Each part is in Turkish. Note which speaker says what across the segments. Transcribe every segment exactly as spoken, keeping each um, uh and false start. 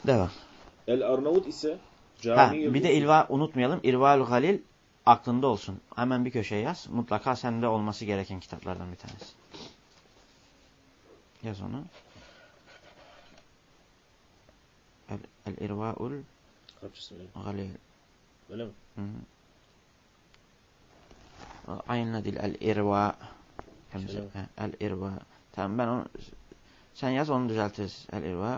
Speaker 1: Devam.
Speaker 2: El-Arnavut ise
Speaker 1: Ha, bir de ilva unutmayalım. İrval Galil aklında olsun. Hemen bir köşeye yaz. Mutlaka sende olması gereken kitaplardan bir tanesi. Yaz onu. El-İrva'ul Galil.
Speaker 2: Öyle mi?
Speaker 1: Hı hı. Aynı dil. El-İrva. El-İrva. Tamam, ben onu sen yaz, onu düzeltiriz. El-İrva.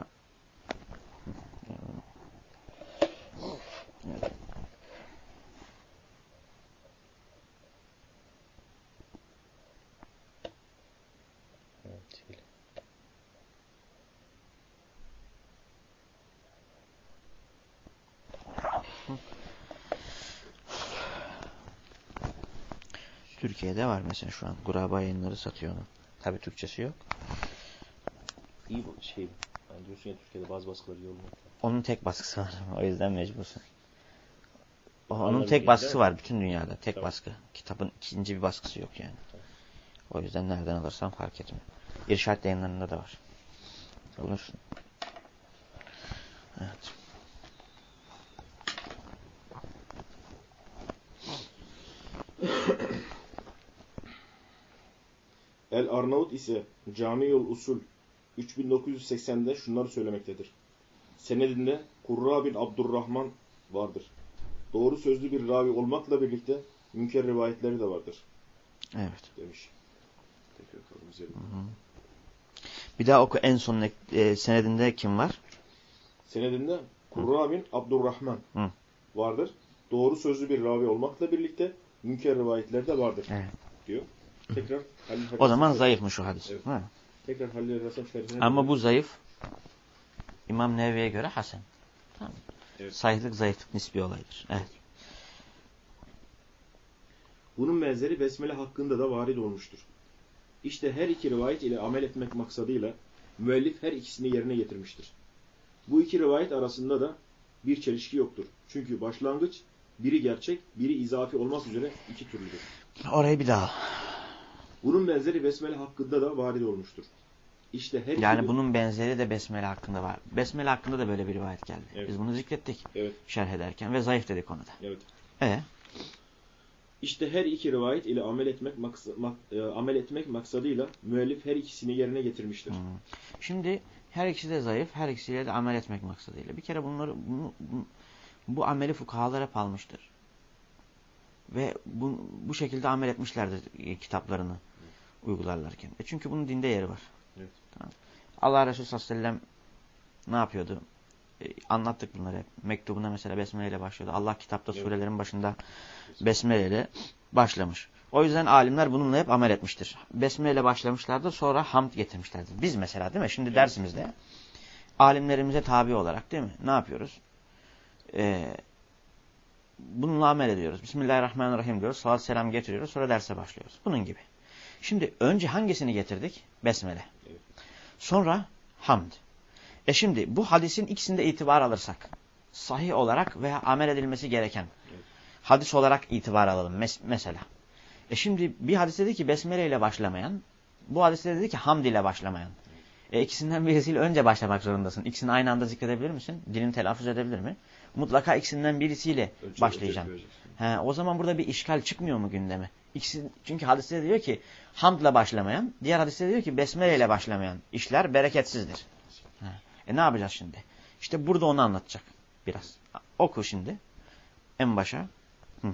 Speaker 1: Evet. Türkiye'de var mesela şu an. Guraba Yayınları satıyor onu. Tabii Türkçesi yok.
Speaker 2: İyi bu şey. Yani diyorsun ya, Türkiye'de bazı baskıları iyi olmuyor.
Speaker 1: Onun tek baskısı var. O yüzden mecbursun. Onun
Speaker 2: Anladım,
Speaker 1: tek baskısı var
Speaker 2: mi?
Speaker 1: bütün dünyada. Tek
Speaker 2: Tamam.
Speaker 1: baskı. Kitabın ikinci bir baskısı yok yani. Tamam. O yüzden nereden alırsan fark etmiyor. İrşad Yayınları'nda da var. Bulursun. Evet.
Speaker 2: El-Arnavut ise Cami-ül Usul üç bin dokuz yüz seksende şunları söylemektedir. Senedinde Kurra bin Abdurrahman vardır. Doğru sözlü bir ravi olmakla birlikte münker rivayetleri de vardır.
Speaker 1: Evet.
Speaker 2: Demiş. Tekrar kalın üzerinde.
Speaker 1: Bir daha oku en son e, senedinde kim var?
Speaker 2: Senedinde Kurra bin Abdurrahman
Speaker 1: Hı.
Speaker 2: vardır. Doğru sözlü bir ravi olmakla birlikte münker rivayetleri de vardır.
Speaker 1: Evet.
Speaker 2: Diyor. Tekrar Halil
Speaker 1: O zaman zayıfmış o hadis.
Speaker 2: Evet.
Speaker 1: Ha.
Speaker 2: Tekrar Halil Rasam şerifine.
Speaker 1: Ama bu zayıf. İmam Nevevi'ye göre hasen. Tamam.
Speaker 2: Evet.
Speaker 1: Sahihlik zayıflık nisbi olaydır. Evet.
Speaker 2: Bunun benzeri besmele hakkında da varid olmuştur. İşte her iki rivayet ile amel etmek maksadıyla müellif her ikisini yerine getirmiştir. Bu iki rivayet arasında da bir çelişki yoktur. Çünkü başlangıç biri gerçek, biri izafi olmak üzere iki türlüdür.
Speaker 1: Orayı bir daha.
Speaker 2: Bunun benzeri besmele hakkında da varid olmuştur. İşte her
Speaker 1: yani
Speaker 2: iki...
Speaker 1: bunun benzeri de besmele hakkında var. Besmele hakkında da böyle bir rivayet geldi.
Speaker 2: Evet.
Speaker 1: Biz bunu zikrettik.
Speaker 2: Evet.
Speaker 1: Şerh ederken ve zayıf dedik onu da.
Speaker 2: Evet.
Speaker 1: E?
Speaker 2: İşte her iki rivayet ile amel etmek maksa, mak, e, amel etmek maksadıyla müellif her ikisini yerine getirmiştir.
Speaker 1: Hmm. Şimdi her ikisi de zayıf, her ikisiyle de amel etmek maksadıyla. Bir kere bunları bunu, bu, bu ameli fukahalar hep almıştır. Ve bu, bu şekilde amel etmişlerdir e, kitaplarını evet. uygularlarken. E çünkü bunun dinde yeri var.
Speaker 2: Evet.
Speaker 1: Tamam. Allah Resulü sallallahu aleyhi ve sellem ne yapıyordu? E, anlattık bunları hep. Mektubuna mesela besmele ile başlıyordu. Allah kitapta evet. surelerin başında besmele ile başlamış. O yüzden alimler bununla hep amel etmiştir. Besmele ile başlamışlardır, sonra hamd getirmişlerdir. Biz mesela değil mi? Şimdi evet. dersimizde alimlerimize tabi olarak değil mi? Ne yapıyoruz? Ee, bununla amel ediyoruz. Bismillahirrahmanirrahim diyoruz. Salat selam getiriyoruz. Sonra derse başlıyoruz. Bunun gibi. Şimdi önce hangisini getirdik? Besmele. Evet. Sonra hamd. E şimdi bu hadisin ikisinde itibar alırsak, sahih olarak veya amel edilmesi gereken evet. hadis olarak itibar alalım mes mesela. E şimdi bir hadis dedi ki besmele ile başlamayan, bu hadiste dedi ki hamd ile başlamayan. E ikisinden birisiyle önce başlamak zorundasın. İkisini aynı anda zikredebilir misin? Dilin telaffuz edebilir mi? Mutlaka ikisinden birisiyle ölçü, başlayacaksın. Ölçü, He, o zaman burada bir işgal çıkmıyor mu gündeme? İkisi, çünkü hadiste diyor ki hamdla başlamayan, diğer hadiste diyor ki besmele ile başlamayan işler bereketsizdir. He. E ne yapacağız şimdi? İşte burada onu anlatacak biraz. Oku şimdi en başa. Hı.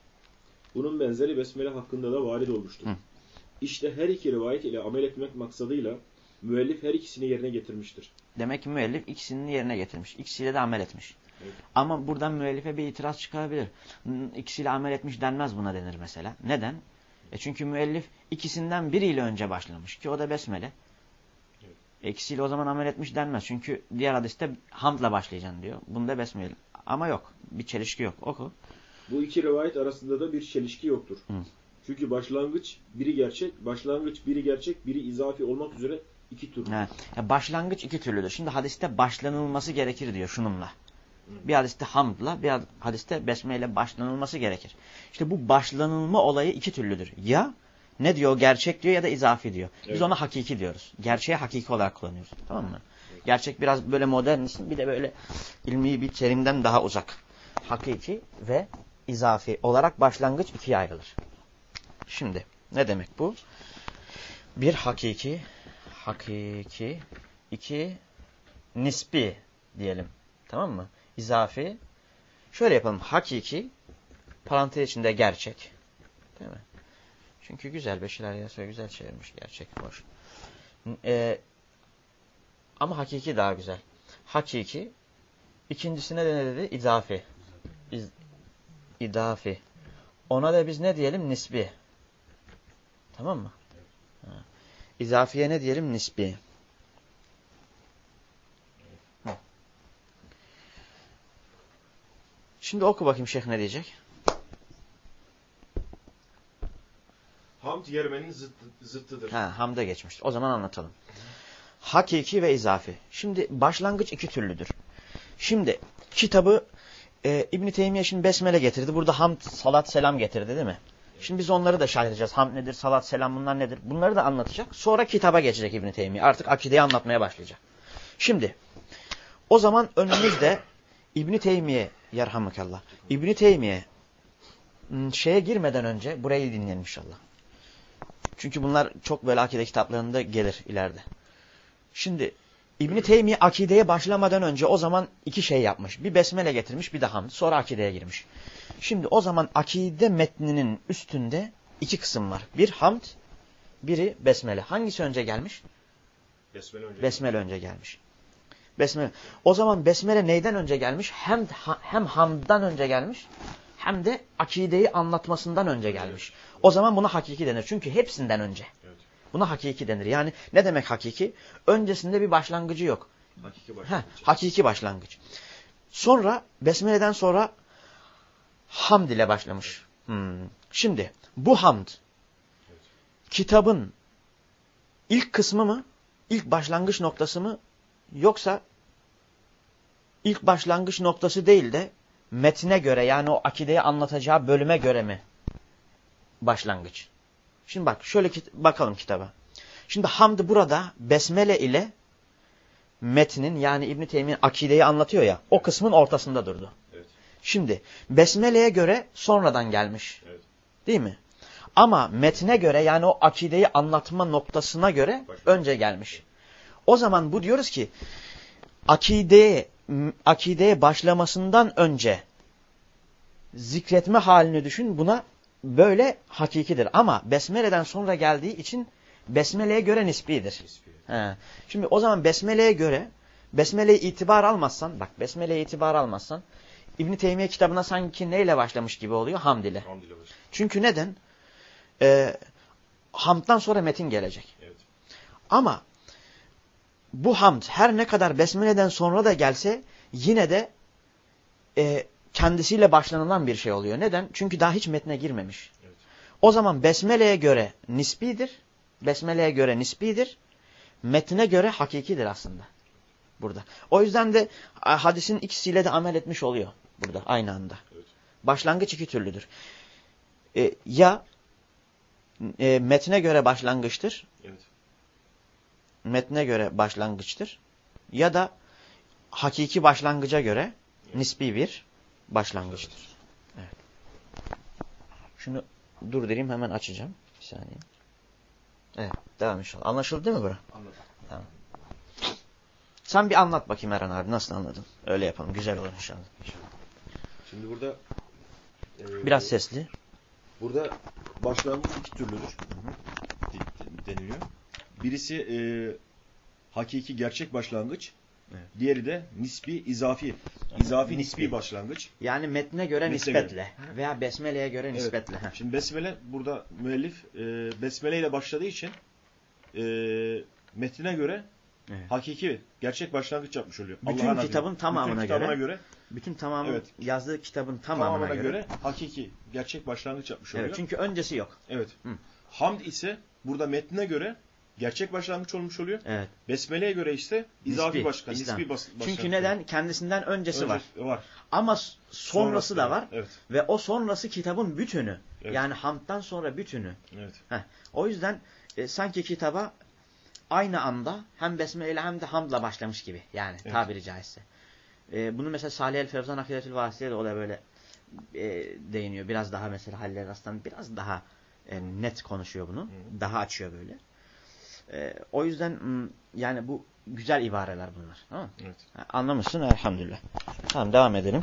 Speaker 2: Bunun benzeri besmele hakkında da varid olmuştur. Hı. İşte her iki rivayet ile amel etmek maksadıyla müellif her ikisini yerine getirmiştir.
Speaker 1: Demek ki müellif ikisini yerine getirmiş. İkisiyle de amel etmiş. Evet. Ama buradan müellife bir itiraz çıkabilir. İkisiyle amel etmiş denmez, buna denir mesela. Neden? E çünkü müellif ikisinden biriyle önce başlamış ki o da besmele. Evet. E ikisiyle o zaman amel etmiş denmez. Çünkü diğer hadiste hamdla başlayacaksın diyor. Bunda besmele. Ama yok. Bir çelişki yok. Oku.
Speaker 2: Bu iki rivayet arasında da bir çelişki yoktur. Hı. Çünkü başlangıç biri gerçek, başlangıç biri gerçek, biri izafi olmak üzere iki türlü.
Speaker 1: Ya başlangıç iki türlüdür. Şimdi hadiste başlanılması gerekir diyor şununla. Hı. Bir hadiste hamdla, bir hadiste besmeyle başlanılması gerekir. İşte bu başlanılma olayı iki türlüdür. Ya ne diyor? Gerçek diyor ya da izafi diyor. Biz evet. ona hakiki diyoruz. Gerçeği hakiki olarak kullanıyoruz. Tamam mı? Evet. Gerçek biraz böyle modern isim, bir de böyle ilmi bir terimden daha uzak. Hakiki ve izafi olarak başlangıç ikiye ayrılır. Şimdi ne demek bu? Bir hakiki, hakiki, iki nispi diyelim. Tamam mı? İzafi. Şöyle yapalım. Hakiki, parantez içinde gerçek. Değil mi? Çünkü güzel Beşir Yasoy güzel çevirmiş. Gerçek, hoş. Ee, ama hakiki daha güzel. Hakiki. İkincisine de ne dedi? İzafi. İz, idafi. Ona da biz ne diyelim? Nisbi. Tamam mı? Ha. İzafiye ne diyelim? Nisbi. Ha. Şimdi oku bakayım şeyh ne diyecek?
Speaker 2: Hamd yermenin zıttı, zıttıdır.
Speaker 1: Ha, hamda geçmiştir. O zaman anlatalım. Hakiki ve izafi. Şimdi başlangıç iki türlüdür. Şimdi kitabı e, İbn-i Teymiye şimdi besmele getirdi. Burada hamd, salat, selam getirdi değil mi? Şimdi biz onları da şerh edeceğiz. Hamd nedir, salat, selam bunlar nedir? Bunları da anlatacak. Sonra kitaba geçecek İbn-i Teymiye. Artık akideyi anlatmaya başlayacak. Şimdi o zaman önümüzde İbn-i Teymiye yerhamukallah. İbn-i Teymiye şeye girmeden önce burayı dinleyelim inşallah. Çünkü bunlar çok böyle akide kitaplarında gelir ileride. Şimdi İbn-i Teymiye akideye başlamadan önce o zaman iki şey yapmış. Bir besmele getirmiş, bir de hamd. Sonra akideye girmiş. Şimdi o zaman akide metninin üstünde iki kısım var. Bir hamd, biri besmele. Hangisi önce gelmiş?
Speaker 2: Besmele önce,
Speaker 1: besmele önce gelmiş. Besmele. O zaman besmele neyden önce gelmiş? Hem hem hamddan önce gelmiş, hem de akideyi anlatmasından önce gelmiş. O zaman buna hakiki denir. Çünkü hepsinden önce. Evet. Buna hakiki denir. Yani ne demek hakiki? Öncesinde bir başlangıcı yok.
Speaker 2: Hakiki başlangıç.
Speaker 1: Heh, hakiki başlangıç. Sonra besmeleden sonra hamd ile başlamış. Hmm. Şimdi bu hamd evet. Kitabın ilk kısmı mı? İlk başlangıç noktası mı? Yoksa ilk başlangıç noktası değil de metine göre, yani o akideyi anlatacağı bölüme göre mi başlangıç? Şimdi bak şöyle kit bakalım kitaba. Şimdi hamd burada besmele ile metnin, yani İbn-i Teymiye akideyi anlatıyor ya, o kısmın ortasında durdu. Evet. Şimdi besmeleye göre sonradan gelmiş. Evet. Değil mi? Ama metne göre, yani o akideyi anlatma noktasına göre Başka. önce gelmiş. O zaman bu diyoruz ki akideye, akideye başlamasından önce zikretme halini düşün, buna böyle hakikidir. Ama besmeleden sonra geldiği için besmeleye göre nisbidir. Nisbi. He. Şimdi o zaman besmeleye göre, besmeleye itibar almazsan, bak besmeleye itibar almazsan İbn-i Teymiye kitabına sanki neyle başlamış gibi oluyor? Hamd ile. Hamd ile Çünkü neden? Ee, hamddan sonra metin gelecek. Evet. Ama bu hamd her ne kadar besmeleden sonra da gelse yine de e, kendisiyle başlanılan bir şey oluyor. Neden? Çünkü daha hiç metne girmemiş. Evet. O zaman besmeleye göre nisbidir. Besmeleye göre nisbidir. Metne göre hakikidir aslında. Burada. O yüzden de hadisin ikisiyle de amel etmiş oluyor. Burada aynı anda. Evet. Başlangıç iki türlüdür. E, ya e, metne göre başlangıçtır. Evet. Metne göre başlangıçtır. Ya da hakiki başlangıca göre evet. nisbi bir başlangıçtır. Evet. Şunu durdurayım, hemen açacağım. Bir saniye. Evet, devam inşallah. Anlaşıldı değil mi bura? Anladım. Tamam. Sen bir anlat bakayım Eren abi, nasıl anladın? Öyle yapalım, güzel olur inşallah.
Speaker 2: Şimdi burada
Speaker 1: e, biraz sesli.
Speaker 2: Burada başlangıç iki türlüdür. Hı hı. deniliyor. Birisi e, hakiki gerçek başlangıç. Evet. Diğeri de nisbi, izafi. İzafi, nisbi, nisbi başlangıç.
Speaker 1: Yani metne göre Metne nispetle göre. Veya besmeleye göre evet. nispetle. Heh.
Speaker 2: Şimdi besmele, burada müellif e, besmele ile başladığı için e, metnine göre evet. hakiki, gerçek başlangıç yapmış oluyor.
Speaker 1: Bütün
Speaker 2: Allah'ın
Speaker 1: kitabın
Speaker 2: adına.
Speaker 1: tamamına
Speaker 2: Bütün
Speaker 1: göre,
Speaker 2: göre.
Speaker 1: Bütün tamamı evet. yazdığı kitabın tamamına, tamamına göre, göre
Speaker 2: hakiki, gerçek başlangıç yapmış oluyor.
Speaker 1: Evet, çünkü öncesi yok.
Speaker 2: Evet. Hı. Hamd ise burada metnine göre gerçek başlangıç olmuş oluyor. Evet. Besmele'ye göre ise izafi başkan, nisbi bas,
Speaker 1: Çünkü neden? Kendisinden öncesi Önce, var. var. Ama sonrası, sonrası da var. Evet. Ve o sonrası kitabın bütünü. Evet. Yani hamdtan sonra bütünü. Evet. Heh. O yüzden e, sanki kitaba aynı anda hem besmele ile hem de hamdla başlamış gibi. Yani evet. Tabiri caizse. Ee, bunu mesela Salih el-Fevzan Akidetül Vasıtiye de o da böyle e, değiniyor. Biraz daha mesela Halil Rastan biraz daha e, net konuşuyor bunu. Hı. Daha açıyor böyle. E, o yüzden yani bu güzel ibareler bunlar. Tamam mı? Evet. Anlamışsın elhamdülillah. Tamam devam edelim.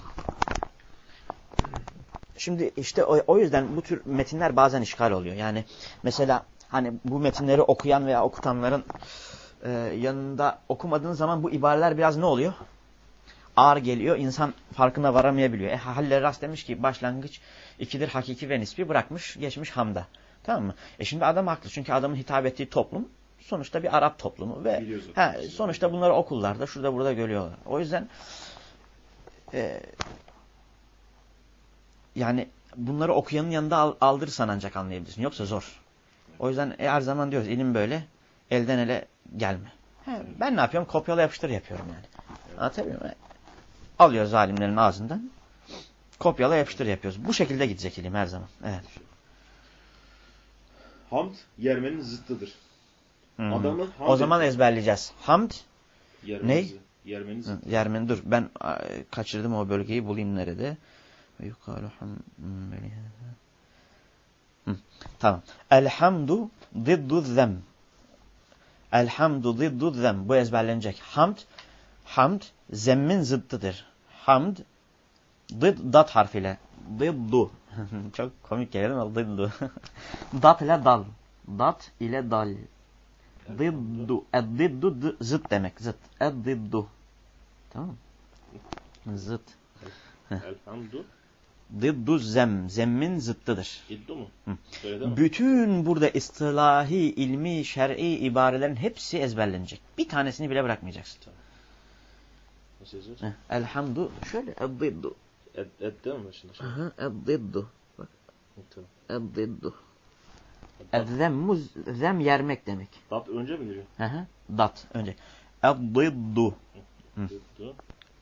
Speaker 1: Şimdi işte o, o yüzden bu tür metinler bazen işgal oluyor. Yani mesela hani bu metinleri okuyan veya okutanların e, yanında okumadığınız zaman bu ibareler biraz ne oluyor? Ağır geliyor. İnsan farkına varamayabiliyor. E, Halil Ras demiş ki başlangıç ikidir hakiki ve nispi bırakmış geçmiş hamda. Tamam mı? E şimdi adam haklı. Çünkü adamın hitap ettiği toplum sonuçta bir Arap toplumu ve he, sonuçta bunları okullarda şurada burada görüyorlar. O yüzden e, yani bunları okuyanın yanında aldırırsan ancak anlayabilirsin. Yoksa zor. O yüzden e, her zaman diyoruz ilim böyle elden ele gelme. He, ben ne yapıyorum? Kopyala yapıştır yapıyorum yani. Anlatabiliyor muyum? Alıyoruz alimlerin ağzından. Kopyala yapıştır yapıyoruz. Bu şekilde gidecek ilim her zaman. Evet.
Speaker 2: Hamd yermenin zıttıdır.
Speaker 1: Hmm. Adamı o zaman ettim. Ezberleyeceğiz. Hamd ne?
Speaker 2: Yermenin zıttı.
Speaker 1: Yermen dur. Ben a, kaçırdım o bölgeyi bulayım nerede? Yukarı ham Tamam. Elhamdu ziddu zem. Elhamdu ziddu zem. Bu ezberlenecek. Hamd hamd zemmin zıttıdır. Hamd dıd dat harfiyle. Dıddu. Çok komik geliyor ama dıddu. Dat ile dal. Dat ile dal. Dıddu. Eddiddu zıt demek. Zıt. Eddiddu. Tamam mı? Zıt.
Speaker 2: Elhamdu.
Speaker 1: Dıddu zem. Zemmin zıttıdır.
Speaker 2: Dıddu mu?
Speaker 1: Bütün burada istilahi, ilmi, şer'i ibarelerin hepsi ezberlenecek. Bir tanesini bile bırakmayacaksın.
Speaker 2: Tamam. Nasıl yazıyorsun?
Speaker 1: Elhamdu. Şöyle. Eddiddu.
Speaker 2: Ed, ed değil mi başında?
Speaker 1: Aha. Eddiddu. Bak.
Speaker 2: Tamam.
Speaker 1: Eddiddu. Ezzemmu zem yermek demek.
Speaker 2: Dat önce mi geliyor?
Speaker 1: Aha. Dat önce. Eddiddu.
Speaker 2: Eddiddu.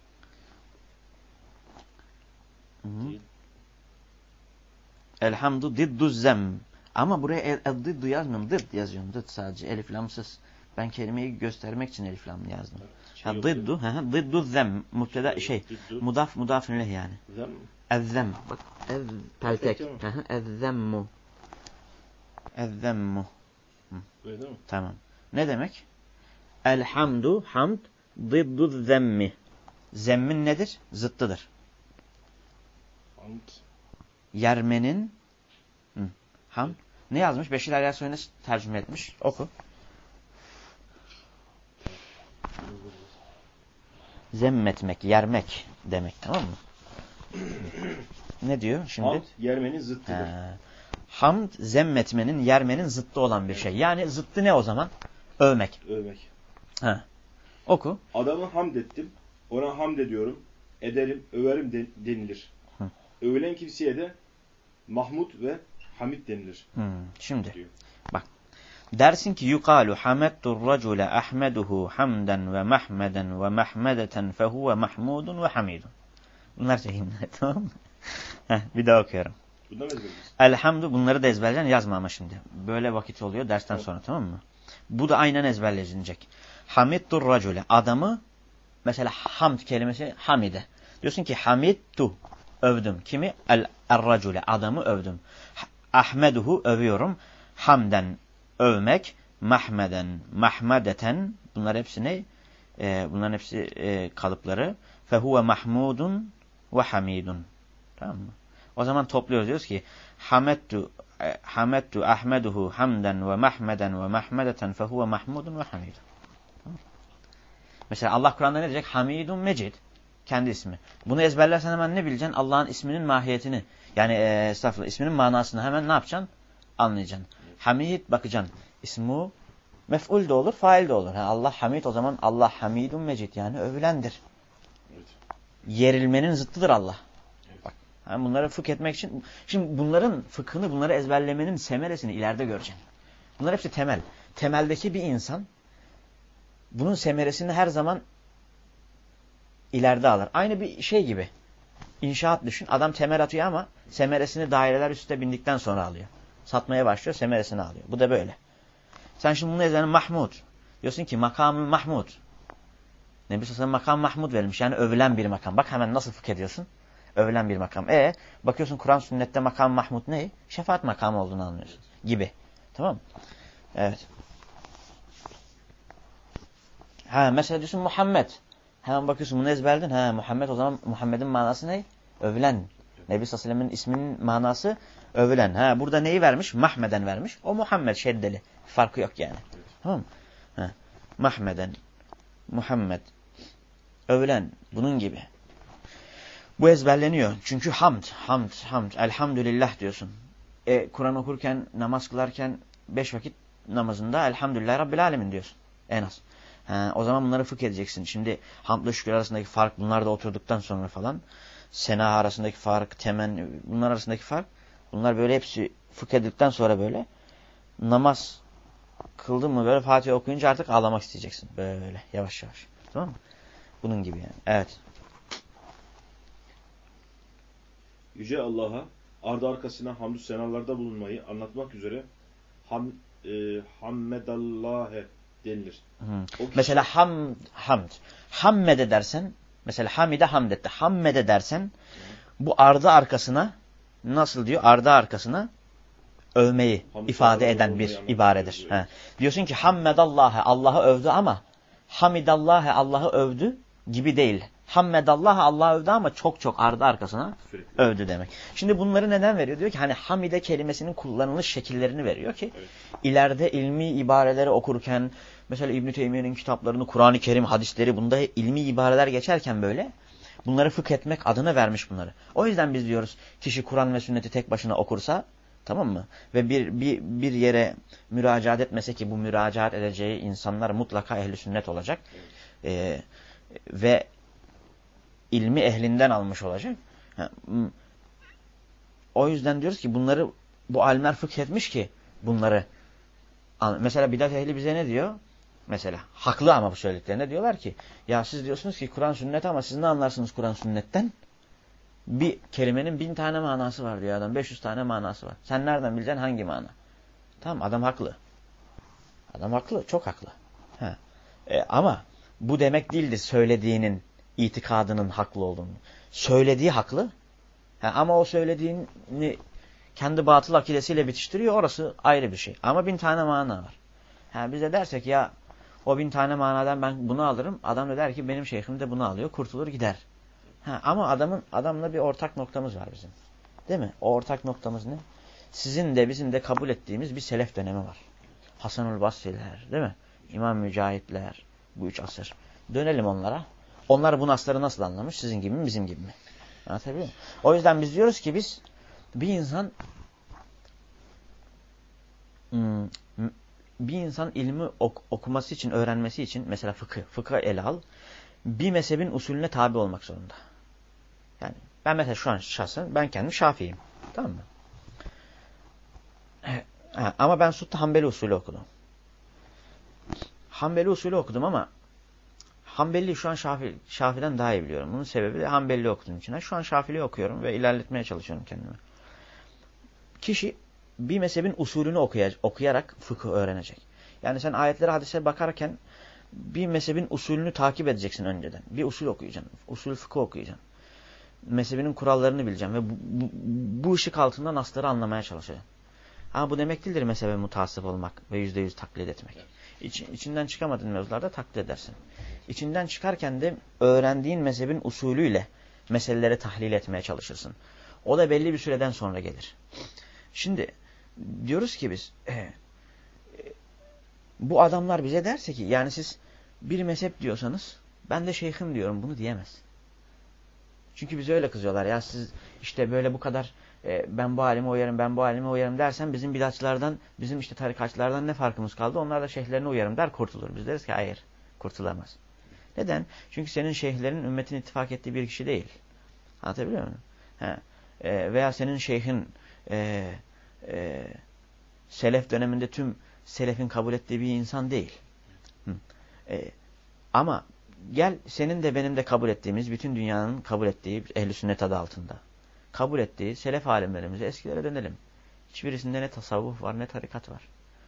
Speaker 1: Elhamdu diddu zem. Ama buraya eddiddu yazmıyorum. Dıd yazıyorum. Dıd sadece. Elif lamsız. Ben kelimeyi göstermek için elif lamlı yazdım. Ha diddu. Ha diddu zem. Mübteda şey. Mudaf mudafun leh yani.
Speaker 2: Zem.
Speaker 1: Ezzem. Bak. Ez peltek. Aha. Ezzemmu. Ezzemmu.
Speaker 2: Öyle değil mi?
Speaker 1: Tamam. Ne demek? Elhamdu hamd diddu zemmi. Zemmin nedir? Zıttıdır.
Speaker 2: Hamd.
Speaker 1: Yermenin hı. Hamd. Ne yazmış? Beşir Alyasoy nasıl tercüme etmiş? Oku. Zemmetmek, yermek demek. Tamam mı? Ne diyor şimdi?
Speaker 2: Hamd yermenin zıttıdır.
Speaker 1: Ha. Hamd zemmetmenin, yermenin zıttı olan bir şey. Yani zıttı ne o zaman? Övmek.
Speaker 2: Övmek.
Speaker 1: Ha. Oku.
Speaker 2: Adamı hamd ettim. Ona hamd ediyorum. Ederim, överim de, denilir. Hı. Övülen kimseye de Mahmud ve Hamid denilir.
Speaker 1: Hmm, şimdi diyor. Bak. Dersin ki yukalu hamettur racule ahmeduhu hamden ve mahmeden ve mahmedeten fehuve mahmudun ve hamidun. Bunlar şeyimler tamam mı? Heh, bir daha okuyorum.
Speaker 2: Bundan ezberleyeceğiz.
Speaker 1: Elhamdü bunları da ezberleyen yazma ama şimdi. Böyle vakit oluyor dersten tamam. Sonra tamam mı? Bu da aynen ezberlenecek. Hamidtur racule adamı mesela hamd kelimesi hamide. Diyorsun ki hamidtu övdüm. Kimi? El-racule adamı övdüm. Ahmeduhu övüyorum. Hamden övmek. Mahmeden, mahmedeten bunlar hepsi ne? Ee, bunların hepsi e, kalıpları. Fehuve mahmudun ve hamidun. Tamam mı? O zaman topluyoruz diyoruz ki Hamedtu e, Hamedtu ahmeduhu hamden ve mahmeden ve mahmedeten fehuve mahmudun ve hamidun. Tamam. Mesela Allah Kur'an'da ne diyecek? Hamidun Mecid. Kendi ismi. Bunu ezberlersen hemen ne bileceksin? Allah'ın isminin mahiyetini. Yani e, estağfurullah isminin manasını hemen ne yapacaksın? Anlayacaksın. Hamid bakacaksın. İsmu mef'ul de olur, fail de olur. Yani Allah Hamid o zaman Allah Hamidun Mecid yani övülendir. Evet. Yerilmenin zıttıdır Allah. Evet. Bak, yani bunları fıkh etmek için şimdi bunların fıkhını, bunları ezberlemenin semeresini ileride göreceksin. Bunlar hepsi temel. Temeldeki bir insan bunun semeresini her zaman ileride alır. Aynı bir şey gibi. İnşaat düşün. Adam temel atıyor ama semeresini daireler üstüne bindikten sonra alıyor. Satmaya başlıyor, semeresini alıyor. Bu da böyle. Sen şimdi bunu ezberle Mahmud. Diyorsun ki makam-ı Mahmud. Nebi Sallallahu makam Mahmud verilmiş. Yani övülen bir makam. Bak hemen nasıl fıkh ediyorsun? Övülen bir makam. E bakıyorsun Kur'an sünnette makam Mahmud ne? Şefaat makamı olduğunu anlıyorsun. Gibi. Tamam mı? Evet. Ha mesela diyorsun Muhammed. Hemen bakıyorsun bunu ezberledin. Ha Muhammed, o zaman Muhammed'in manası ne? Övülen. Nebi Sallallahu Aleyhi ve Sellem'in isminin manası övülen. Ha burada neyi vermiş? Mahmeden vermiş. O Muhammed şeddeli. Farkı yok yani. Tamam mı? Ha. Mahmeden. Muhammed. Övülen. Bunun gibi. Bu ezberleniyor. Çünkü hamd, hamd, hamd. Elhamdülillah diyorsun. E, Kur'an okurken, namaz kılarken beş vakit namazında Elhamdülillah Rabbil Alemin diyorsun. En az. Ha, o zaman bunları fıkh edeceksin. Şimdi hamdla şükür arasındaki fark, bunlar da oturduktan sonra falan. Sena arasındaki fark, temen, bunlar arasındaki fark. Bunlar böyle hepsi fıkh edildikten sonra böyle. Namaz kıldın mı böyle Fatiha okuyunca artık ağlamak isteyeceksin. Böyle yavaş yavaş. Tamam mı? Bunun gibi yani. Evet.
Speaker 2: Yüce Allah'a ardı arkasına hamdü senalarda bulunmayı anlatmak üzere ham, e, hammedallâhe denilir.
Speaker 1: Kişi... Mesela hamd, hamd. Hammede dersen, mesela hamide hamd etti. Hammede dersen, Hı. bu ardı arkasına, nasıl diyor? Ardı arkasına övmeyi hamd ifade eden bir ibaredir. Ha. Diyorsun ki hammedallâhe, Allah'ı övdü ama hamidallâhe, Allah'ı övdü gibi değil. Hammedallâhe, Allah'ı övdü ama çok çok ardı arkasına Sürekli. övdü demek. Şimdi bunları neden veriyor? Diyor ki hani hamide kelimesinin kullanılış şekillerini veriyor ki evet. ileride ilmi ibareleri okurken mesela İbn-i Teymiye'nin kitaplarını, Kur'an-ı Kerim, hadisleri, bunda ilmi ibareler geçerken böyle bunları fıkh etmek adına vermiş bunları. O yüzden biz diyoruz kişi Kur'an ve sünneti tek başına okursa, tamam mı? Ve bir, bir, bir yere müracaat etmese ki bu müracaat edeceği insanlar mutlaka ehli sünnet olacak. Ee, ve ilmi ehlinden almış olacak. O yüzden diyoruz ki bunları bu alimler fıkh etmiş ki bunları. Mesela bidat ehli bize ne diyor? Mesela haklı ama bu söylediklerine diyorlar ki ya siz diyorsunuz ki Kur'an sünnet ama siz ne anlarsınız Kur'an sünnetten? Bir kelimenin bin tane manası var diyor adam. beş yüz tane manası var. Sen nereden bileceksin hangi mana? Tamam, adam haklı. Adam haklı. Çok haklı. Ha. E, ama bu demek değildir söylediğinin, itikadının haklı olduğunu. Söylediği haklı. Ha, ama o söylediğini kendi batıl akidesiyle bitiştiriyor. Orası ayrı bir şey. Ama bin tane mana var. Ha, biz de dersek ya o bin tane manadan ben bunu alırım. Adam da der ki benim şeyhim de bunu alıyor. Kurtulur gider. Ha, ama adamın adamla bir ortak noktamız var bizim. Değil mi? O ortak noktamız ne? Sizin de bizim de kabul ettiğimiz bir selef dönemi var. Hasan-ül Basri'ler, değil mi? İmam Mücahitler, bu üç asır. Dönelim onlara. Onlar bu nasları nasıl anlamış? Sizin gibi mi, bizim gibi mi? Anlatabiliyor muyum? O yüzden biz diyoruz ki biz bir insan bir insan ilmi ok okuması için, öğrenmesi için mesela fıkıh, fıkıh ele al. Bir mezhebin usulüne tabi olmak zorunda. Yani ben mesela şu an şahsen ben kendim Şafii'yim. Tamam mı? Ha, ama ben Sutta Hanbeli usulü okudum. Hanbeli usulü okudum ama Hanbeli'yi şu an Şafi, Şafi'den daha iyi biliyorum. Bunun sebebi de Hanbeli okuduğum için. Şu an Şafili'yi okuyorum ve ilerletmeye çalışıyorum kendimi. Kişi bir mezhebin usulünü okuyacak, okuyarak fıkıh öğrenecek. Yani sen ayetlere, hadise bakarken bir mezhebin usulünü takip edeceksin önceden. Bir usul okuyacaksın. Usul fıkıh okuyacaksın. Mezhebinin kurallarını bileceksin ve bu, bu, bu ışık altında nasları anlamaya çalışacaksın. Ama bu demek değildir mezhebe mutasip olmak ve yüzde yüz taklit etmek. İç, içinden çıkamadığın mevzularda taklit edersin. İçinden çıkarken de öğrendiğin mezhebin usulüyle meseleleri tahlil etmeye çalışırsın. O da belli bir süreden sonra gelir. Şimdi diyoruz ki biz e, e, bu adamlar bize derse ki yani siz bir mezhep diyorsanız ben de şeyhim diyorum, bunu diyemez. Çünkü bize öyle kızıyorlar. Ya siz işte böyle bu kadar e, ben bu alime uyarım, ben bu alime uyarım dersen bizim bidatçılardan, bizim işte tarikatçılardan ne farkımız kaldı? Onlar da şeyhlerine uyarım der, kurtulur. Biz deriz ki hayır, kurtulamaz. Neden? Çünkü senin şeyhlerin ümmetin ittifak ettiği bir kişi değil. Anlatabiliyor muyum? Ha. E, veya senin şeyhin e, e, selef döneminde tüm selefin kabul ettiği bir insan değil. Hı. E, ama gel senin de benim de kabul ettiğimiz, bütün dünyanın kabul ettiği ehl-i sünnet adı altında kabul ettiği selef alimlerimize, eskilere dönelim. Hiçbirisinde ne tasavvuf var ne tarikat var.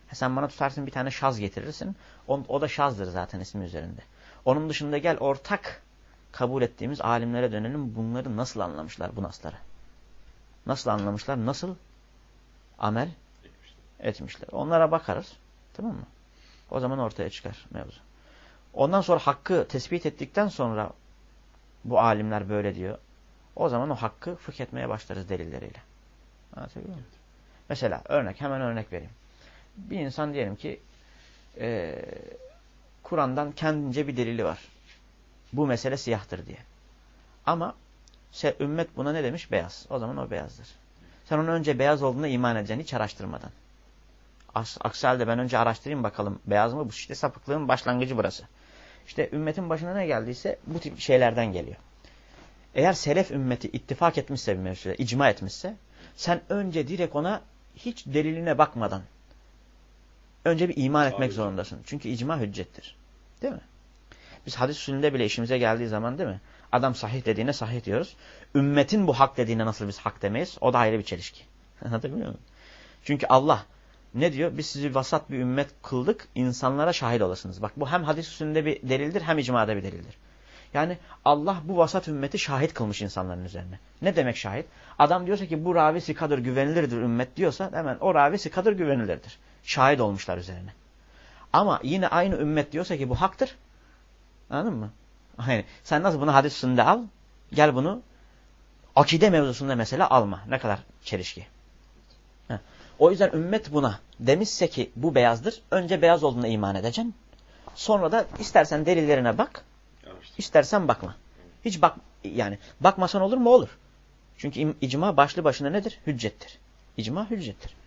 Speaker 1: Sen bana tutarsın bir tane şaz getirirsin. O, o da şazdır zaten ismi üzerinde. Onun dışında gel ortak kabul ettiğimiz alimlere dönelim. Bunları nasıl anlamışlar bu nasları? Nasıl anlamışlar? Nasıl amel etmişler? Onlara bakarız. Tamam mı? O zaman ortaya çıkar mevzu. Ondan sonra hakkı tespit ettikten sonra bu alimler böyle diyor. O zaman o hakkı fıkh etmeye başlarız delilleriyle. Anlatabiliyor muyum? Mesela örnek, hemen örnek vereyim. Bir insan diyelim ki e, Kur'an'dan kendince bir delili var. Bu mesele siyahtır diye. Ama şey, ümmet buna ne demiş? Beyaz. O zaman o beyazdır. Sen onun önce beyaz olduğuna iman edeceksin hiç araştırmadan. Aksi halde ben önce araştırayım bakalım beyaz mı? Bu işte sapıklığın başlangıcı burası. İşte ümmetin başına ne geldiyse bu tip şeylerden geliyor. Eğer selef ümmeti ittifak etmişse bir mevzuda, icma etmişse, sen önce direkt ona hiç deliline bakmadan önce bir iman etmek Abi. zorundasın. Çünkü icma hüccettir. Değil mi? Biz hadis usulünde bile işimize geldiği zaman değil mi? Adam sahih dediğine sahih diyoruz. Ümmetin bu hak dediğine nasıl biz hak demeyiz? O da ayrı bir çelişki. Anlatabiliyor muyum? Çünkü Allah ne diyor? Biz sizi vasat bir ümmet kıldık, insanlara şahit olasınız. Bak bu hem hadis usulünde bir delildir hem icmada bir delildir. Yani Allah bu vasat ümmeti şahit kılmış insanların üzerine. Ne demek şahit? Adam diyorsa ki bu ravi sikadır, güvenilirdir ümmet diyorsa hemen o ravi sikadır, güvenilirdir. Şahit olmuşlar üzerine. Ama yine aynı ümmet diyorsa ki bu haktır. Anladın mı? Yani sen nasıl bunu hadis usulünde al? Gel bunu akide mevzusunda mesela alma. Ne kadar çelişki. Heh. O yüzden ümmet buna demişse ki bu beyazdır. Önce beyaz olduğuna iman edeceksin. Sonra da istersen delillerine bak. İstersen bakma. Hiç bak yani bakmasan olur mu? Olur. Çünkü icma başlı başına nedir? Hüccettir. İcma hüccettir.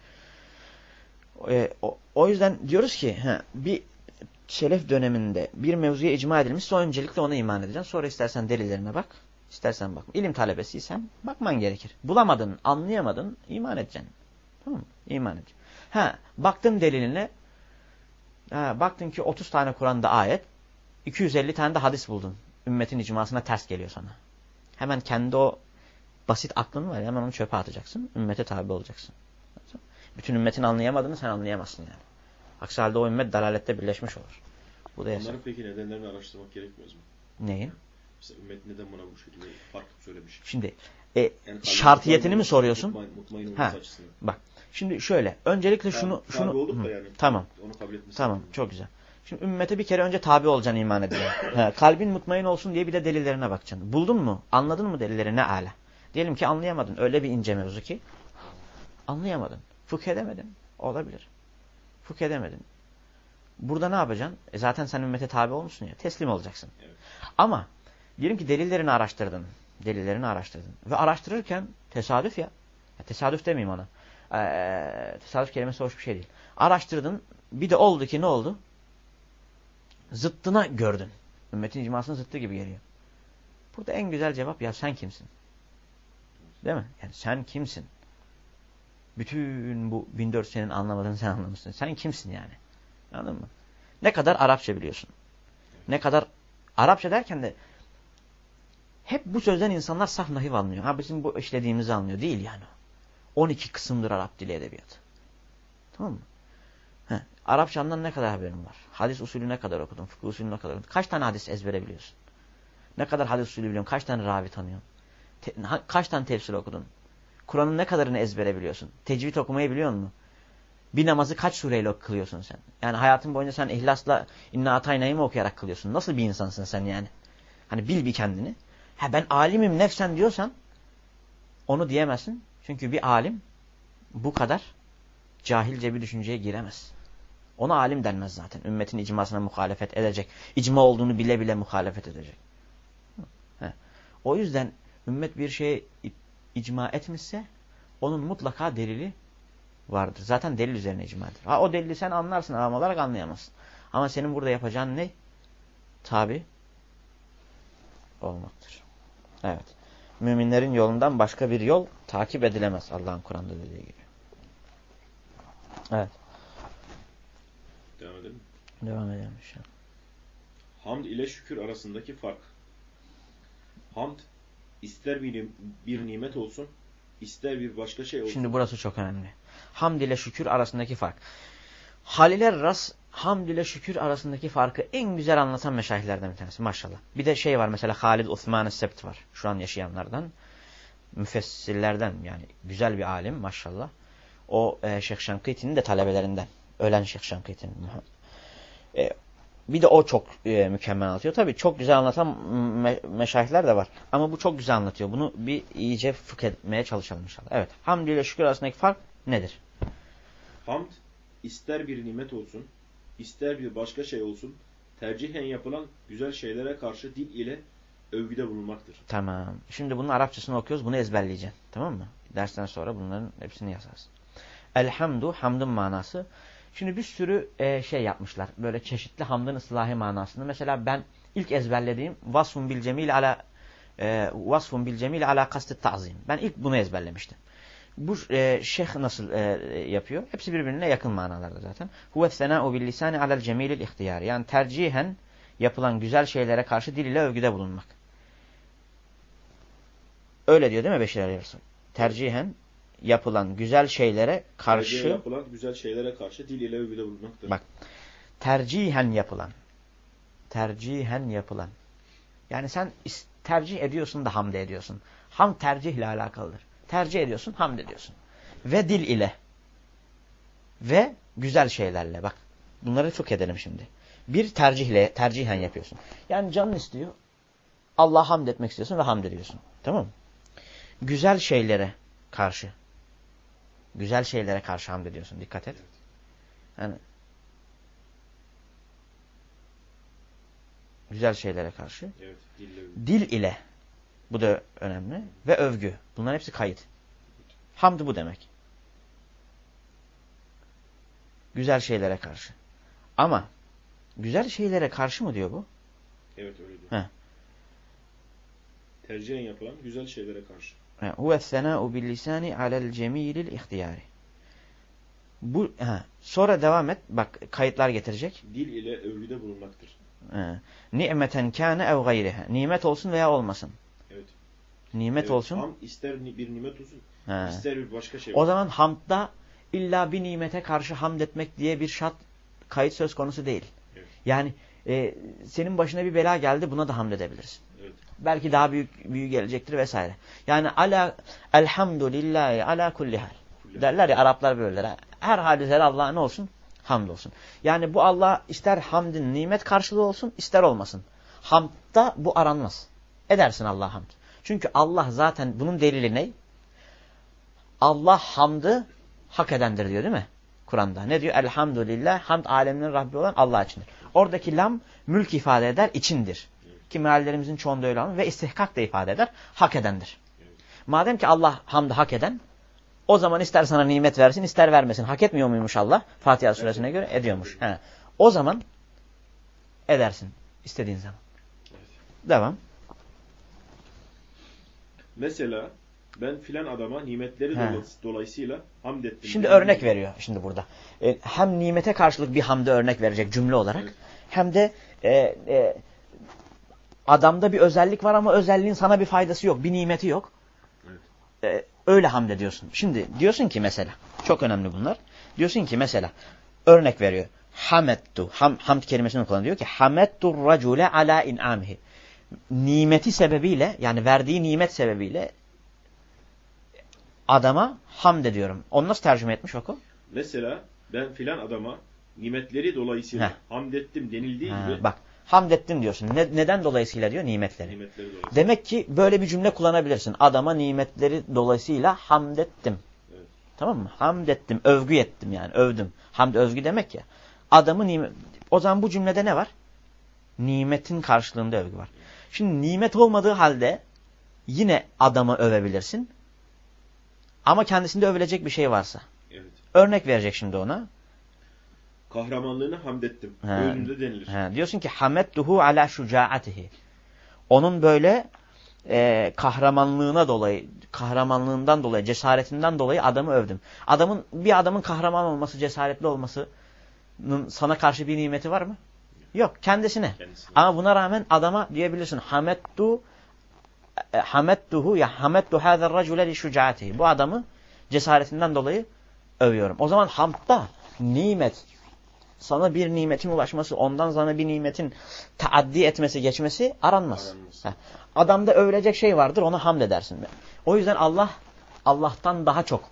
Speaker 1: E, o, o yüzden diyoruz ki he, bir selef döneminde bir mevzuya icma edilmişse öncelikle ona iman edeceksin. Sonra istersen delillerine bak. İstersen bakma. İlim talebesiysen bakman gerekir. Bulamadın, anlayamadın, iman edeceksin. Tamam mı? İman edeceksin. Ha, baktın deliline, ha, baktın ki otuz tane Kur'an'da ayet, iki yüz elli tane de hadis buldun. Ümmetin icmasına ters geliyor sana. Hemen kendi o basit aklın var ya, hemen onu çöpe atacaksın. Ümmete tabi olacaksın. Bütün ümmetin anlayamadığını sen anlayamazsın yani. Aksi halde o ümmet dalalette birleşmiş olur. Bu da
Speaker 2: Onların peki nedenlerini araştırmak gerekmiyor mu?
Speaker 1: Neyin?
Speaker 2: Mesela ümmet neden buna bu şekilde farklı söylemiş?
Speaker 1: Şimdi e, yani şartiyetini mi soruyorsun?
Speaker 2: Mutmain, mutmain
Speaker 1: ha, bak. Şimdi şöyle. Öncelikle yani, şunu şunu
Speaker 2: olduk da yani.
Speaker 1: Tamam.
Speaker 2: Onu kabul etmesi.
Speaker 1: Tamam, çok güzel. Şimdi ümmete bir kere önce tabi olacaksın, iman edeceksin. He, kalbin mutmain olsun diye bir de delillerine bakacaksın. Buldun mu? Anladın mı delilleri? Ne âlâ? Diyelim ki anlayamadın. Öyle bir ince mevzu ki anlayamadın. Fıkh edemedin. Olabilir. Fıkh edemedin. Burada ne yapacaksın? E zaten sen ümmete tabi olmuşsun ya. Teslim olacaksın. Evet. Ama diyelim ki delillerini araştırdın. Delillerini araştırdın. Ve araştırırken tesadüf ya. ya tesadüf demeyeyim ona. Ee, tesadüf kelimesi hoş bir şey değil. Araştırdın. Bir de oldu ki ne oldu? Zıttına gördün. Ümmetin icmasının zıttı gibi geliyor. Burada en güzel cevap ya sen kimsin? Değil mi? Yani sen kimsin? Bütün bu bin dört yüz senin anlamadığını sen anlamışsın. Sen kimsin yani? Anladın mı? Ne kadar Arapça biliyorsun? Ne kadar Arapça derken de hep bu sözden insanlar saf nahiv anlıyor. Ha bizim bu işlediğimizi anlıyor. Değil yani. on iki kısımdır Arap dili edebiyatı. Tamam mı? He. Arapçandan ne kadar haberin var? Hadis usulü ne kadar okudun? Fıkıh usulü ne kadar okudun? Kaç tane hadis ezbere biliyorsun? Ne kadar hadis usulü biliyorsun? Kaç tane ravi tanıyorsun? Te kaç tane tefsir okudun? Kur'an'ın ne kadarını ezbere biliyorsun? Tecvid okumayı biliyor musun? Bir namazı kaç sureyle kılıyorsun sen? Yani hayatın boyunca sen ihlasla inna ataynayı mı okuyarak kılıyorsun? Nasıl bir insansın sen yani? Hani bil bir kendini. Ha ben alimim nefsen diyorsan onu diyemezsin. Çünkü bir alim bu kadar cahilce bir düşünceye giremez. Ona alim denmez zaten. Ümmetin icmasına muhalefet edecek. İcma olduğunu bile bile muhalefet edecek. He. O yüzden ümmet bir şeye icma etmişse onun mutlaka delili vardır. Zaten delil üzerine icmadır. Ha o delili sen anlarsın, avam olarak anlayamazsın. Ama senin burada yapacağın ne? Tabi olmaktır. Evet. Müminlerin yolundan başka bir yol takip edilemez. Allah'ın Kur'an'da dediği gibi. Evet.
Speaker 2: Devam edelim.
Speaker 1: Devam edelim.
Speaker 2: Hamd ile şükür arasındaki fark. Hamd ister bir, bir nimet olsun, ister bir başka şey olsun.
Speaker 1: Şimdi burası çok önemli. Hamd ile şükür arasındaki fark. Halil Ras hamd ile şükür arasındaki farkı en güzel anlatan meşayihlerden bir tanesi maşallah. Bir de şey var mesela Halid Osman Sebt var. Şu an yaşayanlardan. Müfessirlerden yani güzel bir alim maşallah. O e, Şeyh Şankiti'nin de talebelerinden. Ölen Şeyh Şankiti'nin. E, bir de o çok e, mükemmel anlatıyor. Tabii çok güzel anlatan me meşayihler de var. Ama bu çok güzel anlatıyor. Bunu bir iyice fıkh etmeye çalışalım inşallah. Evet. Hamd ile şükür arasındaki fark nedir?
Speaker 2: Hamd ister bir nimet olsun, ister bir başka şey olsun, tercihen yapılan güzel şeylere karşı dil ile övgüde bulunmaktır.
Speaker 1: Tamam. Şimdi bunun Arapçasını okuyoruz. Bunu ezberleyeceksin. Tamam mı? Dersten sonra bunların hepsini yazarsın. Elhamdu, hamdın manası. Şimdi bir sürü e, şey yapmışlar. Böyle çeşitli hamdın ıslahi manasını. Mesela ben ilk ezberlediğim vasfun bil cemil ala e, vasfun bil cemil ala kastet ta'zim. Ben ilk bunu ezberlemiştim. Bu e, şeyh nasıl e, yapıyor? Hepsi birbirine yakın manalarda zaten. Huve sena'u bil lisani alel cemilil ihtiyari. Yani tercihen yapılan güzel şeylere karşı dil ile övgüde bulunmak. Öyle diyor değil mi Beşir Ali Resul? Tercihen yapılan güzel şeylere karşı
Speaker 2: tercihen yapılan güzel şeylere karşı dil ile övgüde bulunmaktır.
Speaker 1: Bak. Tercihen yapılan. Tercihen yapılan. Yani sen tercih ediyorsun da hamd ediyorsun. Hamd tercihle alakalıdır. Tercih ediyorsun, hamd ediyorsun. Ve dil ile. Ve güzel şeylerle. Bak. Bunları çok edelim şimdi. Bir tercihle, tercihen yapıyorsun. Yani canın istiyor. Allah'a hamd etmek istiyorsun ve hamd ediyorsun. Tamam mı? Güzel şeylere karşı. Güzel şeylere karşı hamd ediyorsun. Dikkat et. Yani güzel şeylere karşı.
Speaker 2: Evet,
Speaker 1: dil ile. Bu da önemli. Ve övgü. Bunların hepsi kayıt. Hamd bu demek. Güzel şeylere karşı. Ama güzel şeylere karşı mı diyor bu?
Speaker 2: Evet öyle diyor.
Speaker 1: Heh.
Speaker 2: Tercihen yapılan güzel şeylere karşı.
Speaker 1: Huve sena'u bil lisani alel cemilil ihtiyari. Bu ha. Sonra devam et. Bak kayıtlar getirecek.
Speaker 2: Dil ile övgüde bulunmaktır.
Speaker 1: Ni'meten kâne ev gayriha. Nimet olsun veya olmasın.
Speaker 2: Evet.
Speaker 1: Nimet
Speaker 2: evet,
Speaker 1: olsun.
Speaker 2: Ham ister bir nimet olsun,
Speaker 1: He.
Speaker 2: ister bir başka şey.
Speaker 1: O zaman hamdda illa bir nimete karşı hamd etmek diye bir şart kayıt söz konusu değil.
Speaker 2: Evet.
Speaker 1: Yani e, senin başına bir bela geldi, buna da hamd edebilirsin.
Speaker 2: Evet.
Speaker 1: Belki daha büyük büyük gelecektir vesaire. Yani ala elhamdülillahi ala kulli hal. Derler ya Araplar böyleler. Her hadisede Allah'a ne olsun? Hamd olsun. Yani bu Allah ister hamdin nimet karşılığı olsun, ister olmasın. Hamdda bu aranmaz. Edersin Allah'a hamd. Çünkü Allah zaten bunun delili ne? Allah hamdı hak edendir diyor değil mi? Kur'an'da. Ne diyor? Elhamdülillah, hamd aleminin Rabbi olan Allah içindir. Oradaki lam mülk ifade eder, içindir. Ki meallerimizin çoğunda öyle olan ve istihkak da ifade eder, hak edendir. Madem ki Allah hamdı hak eden, o zaman ister sana nimet versin, ister vermesin. Hak etmiyor muymuş Allah? Fatiha suresine göre ediyormuş. He. O zaman edersin. İstediğin zaman. Devam.
Speaker 2: Mesela ben filan adama nimetleri
Speaker 1: He.
Speaker 2: dolayısıyla hamd ettim.
Speaker 1: Şimdi örnek veriyor şimdi burada. E, hem nimete karşılık bir hamde örnek verecek cümle olarak. Evet. Hem de e, e, adamda bir özellik var ama özelliğin sana bir faydası yok. Bir nimeti yok. Evet. E, öyle hamd ediyorsun. Şimdi diyorsun ki mesela, çok önemli bunlar. Diyorsun ki mesela, örnek veriyor. Hamedtu, ham, hamd kelimesini kullanıyor. Diyor ki hamedtu racule ala in'amihi. Nimeti sebebiyle, yani verdiği nimet sebebiyle adama hamd ediyorum. Onu nasıl tercüme etmiş oku?
Speaker 2: Mesela ben filan adama nimetleri dolayısıyla
Speaker 1: Heh.
Speaker 2: hamd ettim denildiği
Speaker 1: ha,
Speaker 2: gibi.
Speaker 1: Bak hamd ettim diyorsun. Ne, neden dolayısıyla diyor? Nimetleri.
Speaker 2: Nimetleri dolayısıyla.
Speaker 1: Demek ki böyle bir cümle kullanabilirsin. Adama nimetleri dolayısıyla hamd ettim.
Speaker 2: Evet.
Speaker 1: Tamam mı? Hamd ettim. Övgü ettim yani. Övdüm. Hamd övgü demek ya. Adamı nimet... O zaman bu cümlede ne var? Nimetin karşılığında övgü var. Şimdi nimet olmadığı halde yine adamı övebilirsin. Ama kendisinde övülecek bir şey varsa.
Speaker 2: Evet.
Speaker 1: Örnek verecek şimdi ona.
Speaker 2: Kahramanlığını hamd ettim.
Speaker 1: He.
Speaker 2: Övdüğünde denilir.
Speaker 1: He. Diyorsun ki hamedtuhu ala şucaatihi. Onun böyle e, kahramanlığına dolayı, kahramanlığından dolayı, cesaretinden dolayı adamı övdüm. Adamın bir adamın kahraman olması, cesaretli olmasının sana karşı bir nimeti var mı? Yok, kendisine. kendisine. Ama buna rağmen adama diyebilirsin hamedtu hamedtuhu ya hamedtu hâzer racule li şucaatihi. Bu adamı cesaretinden dolayı övüyorum. O zaman hamdda nimet sana bir nimetin ulaşması, ondan sana bir nimetin taaddi etmesi, geçmesi aranmaz. Heh. Adamda övülecek şey vardır, ona hamd edersin. O yüzden Allah, Allah'tan daha çok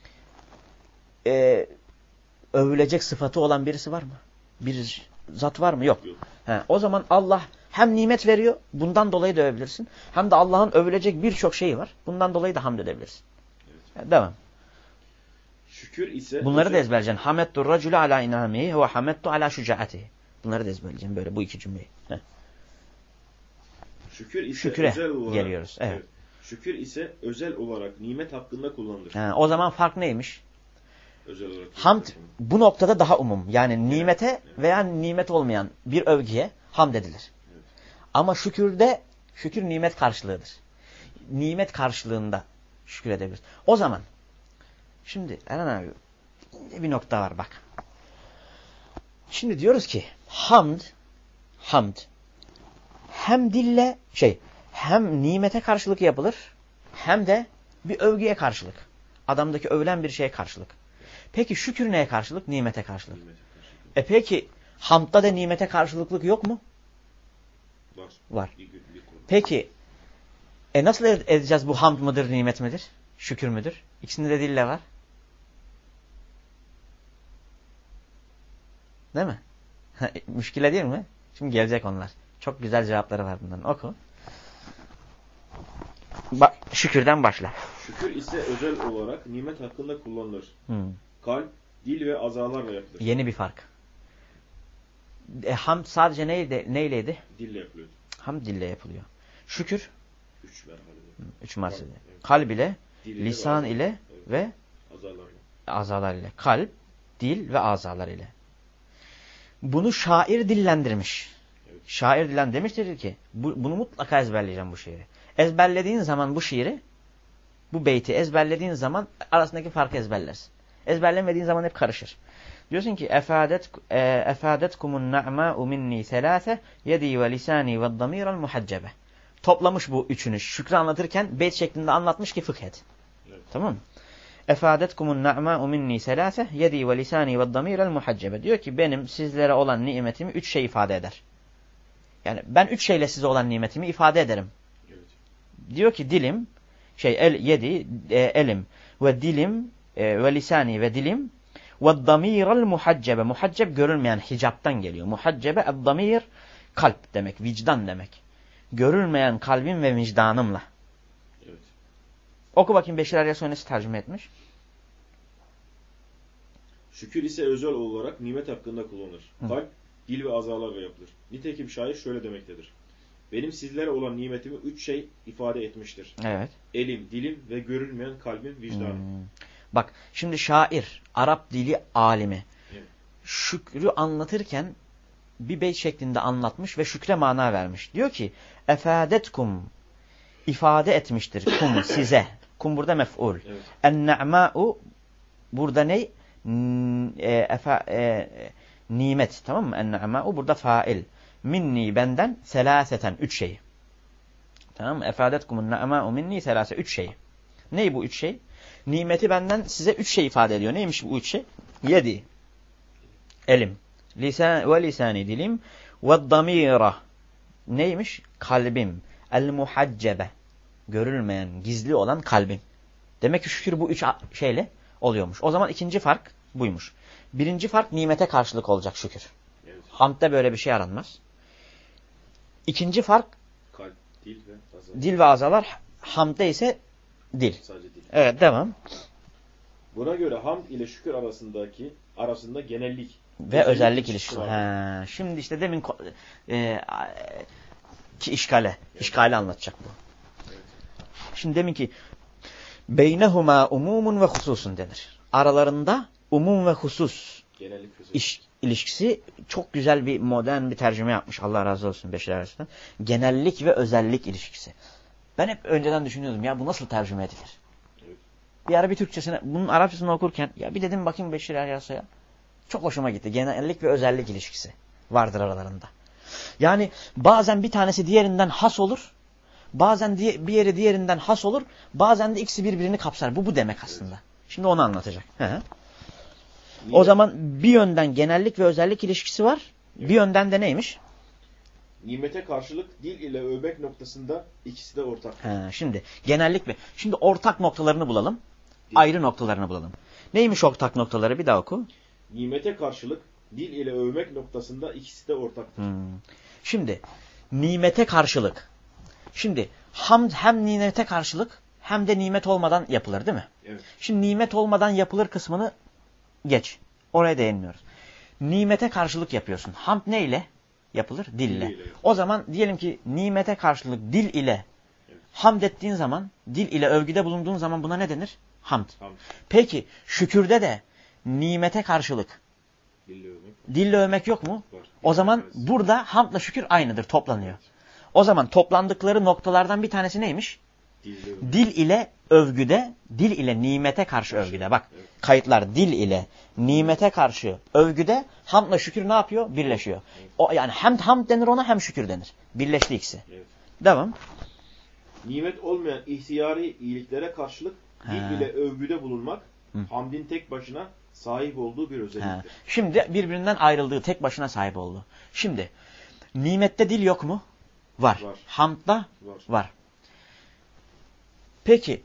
Speaker 1: e, övülecek sıfatı olan birisi var mı? Bir zat var mı? Yok.
Speaker 2: Yok.
Speaker 1: He, o zaman Allah hem nimet veriyor, bundan dolayı da övebilirsin. Hem de Allah'ın övülecek birçok şeyi var. Bundan dolayı da hamd edebilirsin. Evet. Devam.
Speaker 2: Şükür ise...
Speaker 1: Bunları da ezberleyeceksin. Hamettu racule ala inamihi ve hamettu ala şucaatihi. Bunları da ezberleyeceksin böyle bu iki cümleyi. Heh.
Speaker 2: Şükür ise
Speaker 1: Şükre
Speaker 2: özel olarak,
Speaker 1: geliyoruz. Evet.
Speaker 2: Evet. Şükür ise özel olarak nimet hakkında kullanılır.
Speaker 1: He, o zaman fark neymiş?
Speaker 2: Özel olarak.
Speaker 1: Hamd bu noktada daha umum. Yani nimete
Speaker 2: evet.
Speaker 1: veya nimet olmayan bir övgüye hamd edilir.
Speaker 2: Evet.
Speaker 1: Ama şükürde, şükür nimet karşılığıdır. Nimet karşılığında şükür edebiliriz. O zaman, şimdi Eren abi, bir nokta var bak. Şimdi diyoruz ki, hamd, hamd, hem dille, şey, hem nimete karşılık yapılır, hem de bir övgüye karşılık. Adamdaki övülen bir şeye karşılık. Peki şükür neye karşılık? Nimete karşılık. Nimete karşılık. E peki hamdda da nimete karşılıklık yok mu?
Speaker 2: Var.
Speaker 1: Var.
Speaker 2: Bir, bir
Speaker 1: peki e nasıl edeceğiz bu hamd mıdır, nimet midir? Şükür müdür? İkisinde de dille var. Değil mi? Müşkile değil mi? Şimdi gelecek onlar. Çok güzel cevapları var bunların. Oku. Ba şükürden başla.
Speaker 2: Şükür ise özel olarak nimet hakkında kullanılır.
Speaker 1: Hmm.
Speaker 2: Kalp, dil ve azalarla yapılır.
Speaker 1: Yeni bir fark. E, hamd sadece neydi, neyleydi?
Speaker 2: Dille yapılıyor.
Speaker 1: Hamd dille yapılıyor. Şükür?
Speaker 2: Üç merhalede.
Speaker 1: Üç merhalede.
Speaker 2: Evet.
Speaker 1: Kalb ile,
Speaker 2: dil
Speaker 1: lisan
Speaker 2: ve
Speaker 1: ile
Speaker 2: evet.
Speaker 1: ve
Speaker 2: azalarla.
Speaker 1: azalar ile. Kalp, dil ve azalar ile. Bunu şair dillendirmiş. Evet. Şair dillendirmiştir ki bu, bunu mutlaka ezberleyeceğim bu şiiri. Ezberlediğin zaman bu şiiri, bu beyti ezberlediğin zaman arasındaki farkı ezberlersin. Ezberlemediğin zaman hep karışır. Diyorsun ki efadet efadetkumun na'ma'u minni selase yedi ve lisani ve damiral muhaccebe. Toplamış bu üçünü. Şükrü anlatırken beyt şeklinde anlatmış ki fıkhet. Evet. Tamam mı? Efadetkumun na'ma'u minni selase yedi ve lisani ve damiral muhaccebe. Diyor ki benim sizlere olan nimetimi üç şey ifade eder. Yani ben üç şeyle size olan nimetimi ifade ederim. Evet. Diyor ki dilim, şey el yedi e, elim ve dilim e, ve lisani ve dilim ve damiral muhaccebe. Muhacceb görülmeyen hicaptan geliyor. Muhaccebe el-damir kalp demek, vicdan demek. Görülmeyen kalbim ve vicdanımla. Evet. Oku bakayım Beşir Aryasoni nasıl tercüme etmiş?
Speaker 2: Şükür ise özel olarak nimet hakkında kullanılır. Hı. Kalp, dil ve azalarla yapılır. Nitekim şair şöyle demektedir. Benim sizlere olan nimetimi üç şey ifade etmiştir. Evet. Elim, dilim ve görülmeyen kalbim, vicdanım. Hmm.
Speaker 1: Bak şimdi şair, Arap dili alimi. Evet. Şükrü anlatırken bir beyt şeklinde anlatmış ve şükre mana vermiş. Diyor ki efadetkum ifade etmiştir kum size. Kum burada mef'ul. Evet. En-ne'ma'u burada ne? E, efa, e, nimet. Tamam mı? En-ne'ma'u burada fail. Minni benden selaseten üç şey. Tamam mı? Efadetkumun ne'ma'u minni selase üç şey. Ney bu üç şey? Nimeti benden size üç şey ifade ediyor. Neymiş bu üç şey? Yedi. Elim. Lisan ve lisani dilim. Ve damira. Neymiş? Kalbim. El muhaccebe. Görülmeyen, gizli olan kalbim. Demek ki şükür bu üç şeyle oluyormuş. O zaman ikinci fark buymuş. Birinci fark nimete karşılık olacak şükür. Evet. Hamd'de böyle bir şey aranmaz. İkinci fark
Speaker 2: kalp, dil ve azalar.
Speaker 1: Dil ve azalar. Hamd'de ise dil. Sadece dil. Evet, devam.
Speaker 2: Buna göre hamd ile şükür arasındaki arasında genellik
Speaker 1: ve özellik, özellik ilişkisi. Ha, şimdi işte demin e, ki işgale, evet. işgali anlatacak bu. Evet. Şimdi demin ki beynehuma umumun ve hususun denir. Aralarında umum ve husus genellik iş, ilişkisi çok güzel bir modern bir tercüme yapmış. Allah razı olsun Beşir Aryasoni'den. Genellik ve özellik ilişkisi. Ben hep önceden düşünüyordum ya bu nasıl tercüme edilir? Evet. Bir ara bir Türkçesine, bunun Arapçasını okurken ya bir dedim bakayım Beşir Aryasoni'ye. Çok hoşuma gitti. Genellik ve özellik ilişkisi vardır aralarında. Yani bazen bir tanesi diğerinden has olur. Bazen bir yeri diğerinden has olur. Bazen de ikisi birbirini kapsar. Bu bu demek aslında. Evet. Şimdi onu anlatacak. Hı -hı. O zaman bir yönden genellik ve özellik ilişkisi var. Evet. Bir yönden de neymiş?
Speaker 2: Nimete karşılık dil ile övmek noktasında ikisi de ortak.
Speaker 1: He, şimdi genellik mi? Şimdi ortak noktalarını bulalım. Dil. Ayrı noktalarını bulalım. Neymiş ortak noktaları? Bir daha oku.
Speaker 2: Nimete karşılık dil ile övmek noktasında ikisi de ortaktır.
Speaker 1: Hmm. Şimdi nimete karşılık. Şimdi hamd hem nimete karşılık hem de nimet olmadan yapılır değil mi?
Speaker 2: Evet.
Speaker 1: Şimdi nimet olmadan yapılır kısmını geç. Oraya değinmiyoruz. Nimete karşılık yapıyorsun. Hamd ne ile yapılır? Dil ile. Dil ile. O zaman diyelim ki nimete karşılık dil ile evet. Hamd ettiğin zaman, dil ile övgüde bulunduğun zaman buna ne denir? Hamd. Hamd. Peki şükürde de nimete karşılık dille övmek, dille övmek yok mu? Var. O zaman evet. Burada hamdla şükür aynıdır, toplanıyor. Evet. O zaman toplandıkları noktalardan bir tanesi neymiş? Dil, dil ile övgüde, dil ile nimete karşı övgüde. Bak evet. Kayıtlar dil ile nimete karşı övgüde hamdla şükür ne yapıyor? Birleşiyor. Evet. O yani hem hamd denir ona hem şükür denir. Birleşti ikisi. Evet. Devam.
Speaker 2: Nimet olmayan ihtiyari iyiliklere karşılık He. dil ile övgüde bulunmak Hı. hamdin tek başına sahip olduğu bir özelliktir. He.
Speaker 1: Şimdi birbirinden ayrıldığı tek başına sahip oldu. Şimdi nimette dil yok mu? Var. Var. Hamdda var. var. Peki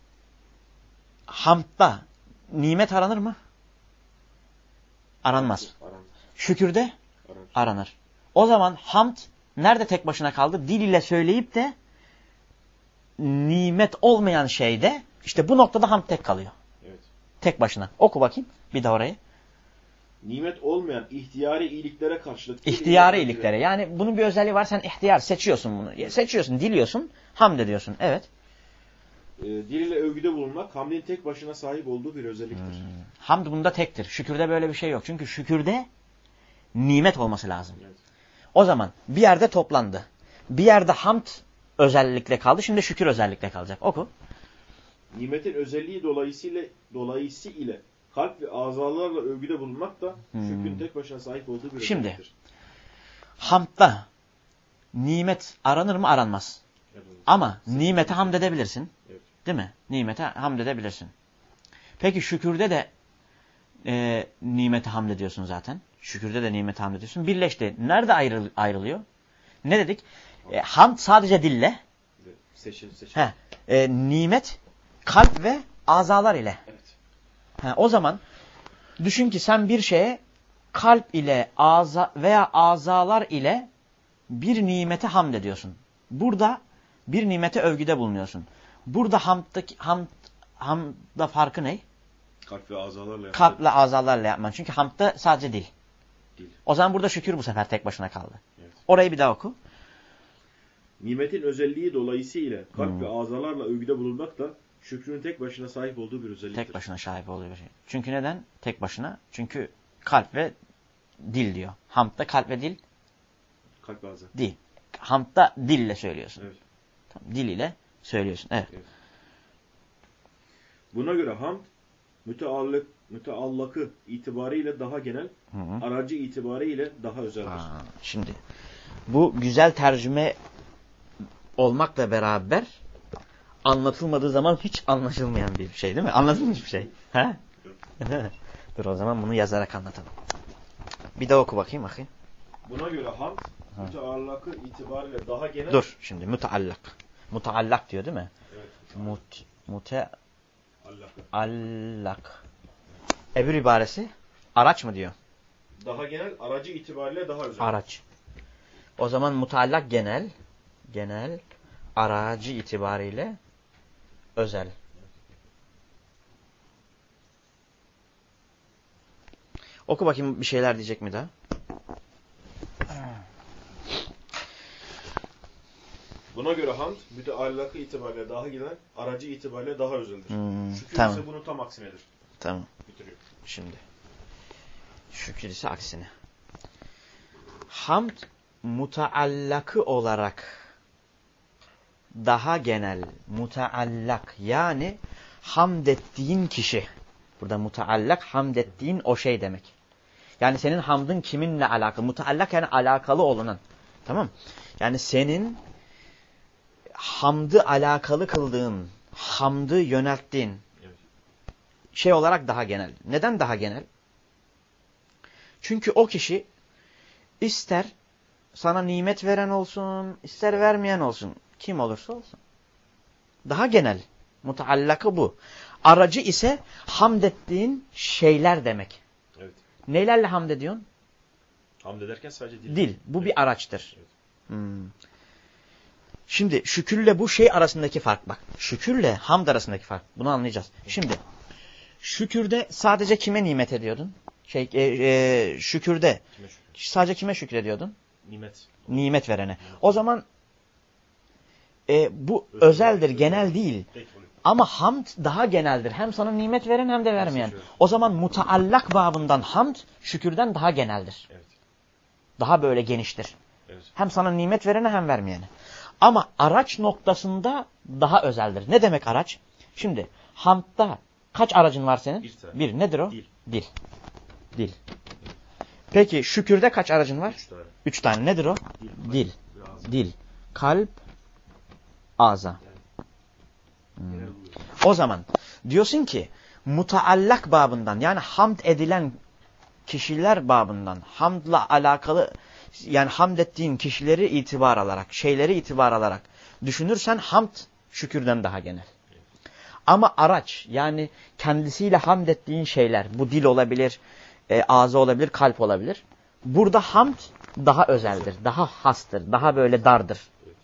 Speaker 1: hamdda nimet aranır mı? Aranmaz. Aranır. Şükürde aranır. aranır. O zaman hamd nerede tek başına kaldı? Dil ile söyleyip de nimet olmayan şeyde işte bu noktada hamd tek kalıyor. Evet. Tek başına. Oku bakayım bir de orayı.
Speaker 2: Nimet olmayan ihtiyari iyiliklere karşılık.
Speaker 1: İhtiyari iyiliklere. Yani bunun bir özelliği var. Sen ihtiyar seçiyorsun bunu. Seçiyorsun, diliyorsun, hamd ediyorsun. Evet.
Speaker 2: E, dil ile övgüde bulunmak hamdin tek başına sahip olduğu bir özelliktir. Hmm.
Speaker 1: Hamd bunda tektir. Şükürde böyle bir şey yok. Çünkü şükürde nimet olması lazım. Evet. O zaman bir yerde toplandı. Bir yerde hamd özellikle kaldı. Şimdi şükür özellikle kalacak. Oku.
Speaker 2: Nimetin özelliği dolayısıyla dolayısıyla kalp ve azalarla övgüde bulunmak da hmm. şükrün tek başına sahip olduğu bir
Speaker 1: Şimdi,
Speaker 2: özelliktir.
Speaker 1: Şimdi hamdda nimet aranır mı? Aranmaz. Evet. Ama Sizin nimete hamd edebilirsin. Evet. Değil mi? Nimete hamd edebilirsin. Peki şükürde de e, nimete hamd ediyorsun zaten. Şükürde de nimete hamd ediyorsun. Birleşti. Nerede ayrıl ayrılıyor? Ne dedik? E, hamd sadece dille.
Speaker 2: Seçil, seçil.
Speaker 1: He, e, nimet kalp ve azalar ile. Evet. He, o zaman düşün ki sen bir şeye kalp ile aza veya azalar ile bir nimete hamd ediyorsun. Burada bir nimete övgüde bulunuyorsun. Burada hamdaki, hamd, hamdda farkı ne?
Speaker 2: Kalp ve azalarla yapman.
Speaker 1: Kalp ve azalarla yapman. Çünkü hamdda sadece dil. dil. O zaman burada şükür bu sefer tek başına kaldı. Evet. Orayı bir daha oku.
Speaker 2: Nimetin özelliği dolayısıyla kalp hmm. ve azalarla övgüde bulunmak da şükrün tek başına sahip olduğu bir özelliktir.
Speaker 1: Tek başına sahip olduğu bir şey. Çünkü neden? Tek başına. Çünkü kalp ve dil diyor. Hamdda kalp ve dil.
Speaker 2: Kalp ve ağza.
Speaker 1: Dil. Hamdda dille söylüyorsun.
Speaker 2: Evet.
Speaker 1: Tamam, dil ile söylüyorsun. Evet. evet.
Speaker 2: Buna göre hamd müteallık, müteallakı itibariyle daha genel, hı hı. aracı itibariyle daha özeldir. Aa,
Speaker 1: şimdi bu güzel tercüme olmakla beraber anlatılmadığı zaman hiç anlaşılmayan bir şey değil mi? Anlatılmış bir şey. Ha? Dur o zaman bunu yazarak anlatalım. Bir daha oku bakayım bakayım.
Speaker 2: Buna göre hamd müteallakı itibariyle daha genel.
Speaker 1: Dur şimdi müteallak. Muteallak diyor değil mi?
Speaker 2: Evet.
Speaker 1: Mut, mute allak. Ebür ibaresi araç mı diyor?
Speaker 2: Daha genel, aracı itibariyle daha özel.
Speaker 1: Araç. O zaman muteallak genel, genel, aracı itibariyle özel. Oku bakayım bir şeyler diyecek mi daha?
Speaker 2: Buna göre hamd müteallakı itibariyle daha genel, aracı itibariyle daha özeldir.
Speaker 1: Hmm,
Speaker 2: şükür
Speaker 1: tamam.
Speaker 2: ise bunun tam aksinedir.
Speaker 1: Tamam. Bitiriyor. Şimdi. Şükür ise aksine. Hamd muteallakı olarak daha genel, muteallak yani hamd ettiğin kişi. Burada muteallak hamd ettiğin o şey demek. Yani senin hamdın kiminle alakalı? Muteallak yani alakalı olunan. Tamam? Yani senin hamdı alakalı kıldığın, hamdı yönelttiğin evet. şey olarak daha genel. Neden daha genel? Çünkü o kişi ister sana nimet veren olsun, ister vermeyen olsun, kim olursa olsun. Daha genel. Mutaallakı bu. Aracı ise hamd ettiğin şeyler demek.
Speaker 2: Evet.
Speaker 1: Nelerle hamd ediyorsun?
Speaker 2: Hamd ederken sadece dil.
Speaker 1: Dil. Bu
Speaker 2: evet.
Speaker 1: bir araçtır.
Speaker 2: Evet.
Speaker 1: Hmm. Şimdi şükürle bu şey arasındaki fark bak. Şükürle hamd arasındaki fark. Bunu anlayacağız. Şimdi şükürde sadece kime nimet ediyordun? Şey, e, e, şükürde
Speaker 2: Kime şükür?
Speaker 1: sadece kime şükrediyordun?
Speaker 2: Nimet.
Speaker 1: Nimet verene. O zaman e, bu özel özeldir, özel. genel değil. Ama hamd daha geneldir. Hem sana nimet veren hem de vermeyen. O zaman mutaallak babından hamd şükürden daha geneldir.
Speaker 2: Evet.
Speaker 1: Daha böyle geniştir.
Speaker 2: Evet.
Speaker 1: Hem sana nimet verene hem vermeyene. Ama araç noktasında daha özeldir. Ne demek araç? Şimdi hamdda kaç aracın var senin?
Speaker 2: Bir,
Speaker 1: Bir. Nedir o?
Speaker 2: Dil.
Speaker 1: Dil. Dil. Peki şükürde kaç aracın var?
Speaker 2: Üç tane.
Speaker 1: Üç tane. Nedir o?
Speaker 2: Dil.
Speaker 1: Dil.
Speaker 2: Biraz.
Speaker 1: Dil. Kalp. Ağza. Hmm. O zaman diyorsun ki mutaallak babından yani hamd edilen kişiler babından hamdla alakalı yani hamd ettiğin kişileri itibar alarak, şeyleri itibar alarak düşünürsen hamd şükürden daha genel. Ama araç yani kendisiyle hamd ettiğin şeyler bu dil olabilir, e, ağza olabilir, kalp olabilir. Burada hamd daha özeldir, daha hastır, daha böyle dardır.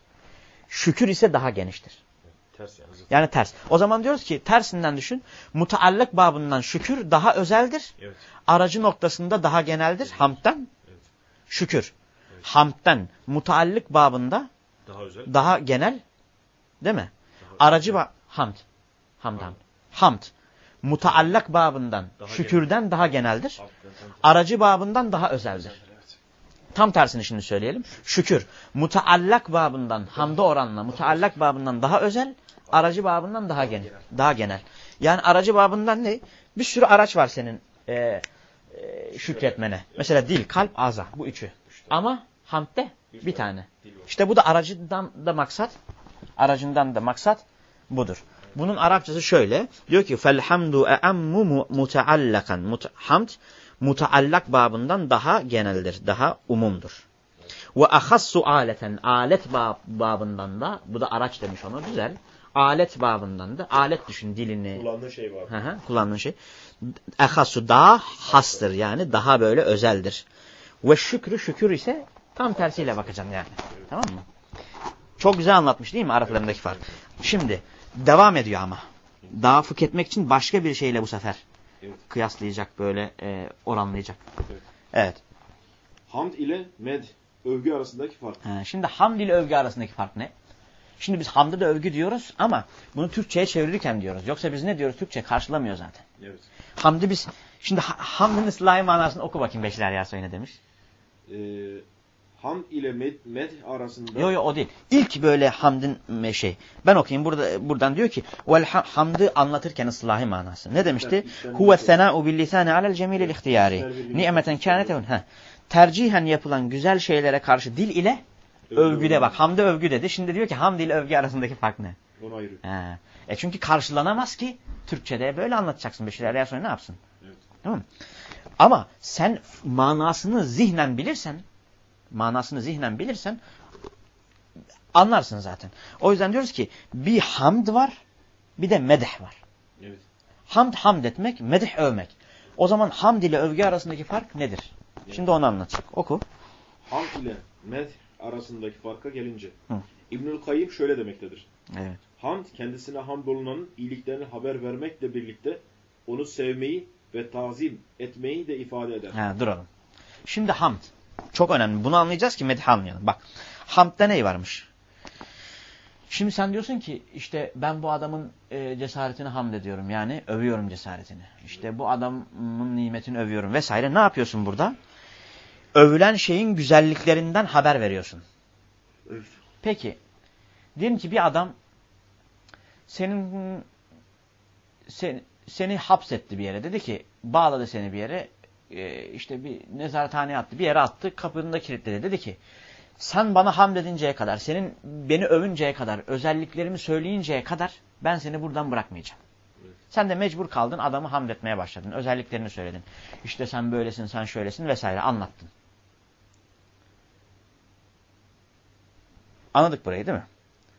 Speaker 1: Şükür ise daha geniştir.
Speaker 2: Ters yani.
Speaker 1: Yani ters. O zaman diyoruz ki tersinden düşün. Mutaallak babından şükür daha özeldir.
Speaker 2: Evet.
Speaker 1: Aracı noktasında daha geneldir. Hamd'den
Speaker 2: evet.
Speaker 1: şükür. Evet. Hamd'den mutaallık babında
Speaker 2: daha özel.
Speaker 1: Daha genel. Değil mi?
Speaker 2: Daha
Speaker 1: Aracı ba hamd. Hamd. Hamd. Hamd. Mutaallak babından daha şükürden genel. Daha geneldir. Aracı babından daha özeldir. Evet. Tam tersini şimdi söyleyelim. Şükür. Mutaallak babından hamda oranla mutaallak babından daha özel. Aracı babından daha genel. Daha genel. Yani aracı babından ne? Bir sürü araç var senin e, e, şükretmene. Mesela dil, kalp, ağza. Bu üçü. Ama hamdde bir tane. İşte bu da aracından da maksat. Aracından da maksat budur. Bunun Arapçası şöyle. Diyor ki felhamdu e'ammu mutaallakan. Hamd mutaallak babından daha geneldir. Daha umumdur. Ve ahassu aleten. Alet bab babından da. Bu da araç demiş ona. Güzel. Alet babından da. Alet düşün dilini.
Speaker 2: Kullandığın şey var.
Speaker 1: Hı hı, kullandığın şey. Ahassu daha hastır. Yani daha böyle özeldir. Ve şükrü şükür ise tam tersiyle bakacaksın yani. Evet. Tamam mı? Çok güzel anlatmış değil mi aralarındaki fark? Şimdi devam ediyor ama. Daha fıkh etmek için başka bir şeyle bu sefer evet. Kıyaslayacak böyle e, oranlayacak.
Speaker 2: Evet.
Speaker 1: Evet.
Speaker 2: Hamd ile med, övgü arasındaki fark.
Speaker 1: Ha, şimdi hamd ile övgü arasındaki fark ne? Şimdi biz hamdı da övgü diyoruz ama bunu Türkçe'ye çevirirken diyoruz. Yoksa biz ne diyoruz? Türkçe karşılamıyor zaten.
Speaker 2: Evet.
Speaker 1: Hamdı biz, şimdi hamdın ıslahi manasını oku bakayım Beşir Eryasoy ne demiş?
Speaker 2: Ee, hamd ile med, med arasında...
Speaker 1: Yok yok o değil. İlk böyle hamdın şey. Ben okuyayım burada buradan diyor ki vel hamdı anlatırken ıslahi manası. Ne demişti? Huve sena'u bil lisani alel cemilil ihtiyari. Ni'meten kâneteun. Ha. Tercihen yapılan güzel şeylere karşı dil ile övgüde bak. Hamdı övgü dedi. Şimdi diyor ki hamd ile övgü arasındaki fark ne?
Speaker 2: Onu ayırıyor.
Speaker 1: Ha. E çünkü karşılanamaz ki Türkçe'de böyle anlatacaksın. Beşir Eryasoy ne yapsın?
Speaker 2: Evet.
Speaker 1: Tamam mı? Ama sen manasını zihnen bilirsen, manasını zihnen bilirsen anlarsın zaten. O yüzden diyoruz ki bir hamd var, bir de medih var.
Speaker 2: Evet.
Speaker 1: Hamd hamd etmek, medih övmek. O zaman hamd ile övgü arasındaki fark nedir? Evet. Şimdi onu anlatacak. Oku.
Speaker 2: Hamd ile medih arasındaki farka gelince Hı. İbnül Kayyim şöyle demektedir.
Speaker 1: Evet.
Speaker 2: Hamd kendisine hamd olunanın iyiliklerini haber vermekle birlikte onu sevmeyi ve tazim etmeyi de ifade eder.
Speaker 1: Ha, duralım. Şimdi hamd. Çok önemli. Bunu anlayacağız ki medih anlayalım. Bak. Hamd'da ne varmış? Şimdi sen diyorsun ki işte ben bu adamın e, cesaretini hamd ediyorum. Yani övüyorum cesaretini. İşte bu adamın nimetini övüyorum vesaire. Ne yapıyorsun burada? Övülen şeyin güzelliklerinden haber veriyorsun.
Speaker 2: Evet.
Speaker 1: Peki. Diyelim ki bir adam senin sen, seni hapsetti bir yere. Dedi ki bağladı seni bir yere. E, işte bir nezarethaneye attı. Bir yere attı. Kapını da kilitledi. Dedi ki sen bana hamd edinceye kadar, senin beni övünceye kadar, özelliklerimi söyleyinceye kadar ben seni buradan bırakmayacağım.
Speaker 2: Evet.
Speaker 1: Sen de mecbur kaldın, adamı hamd etmeye başladın. Özelliklerini söyledin. İşte sen böylesin, sen şöylesin vesaire anlattın. Anladık burayı değil mi?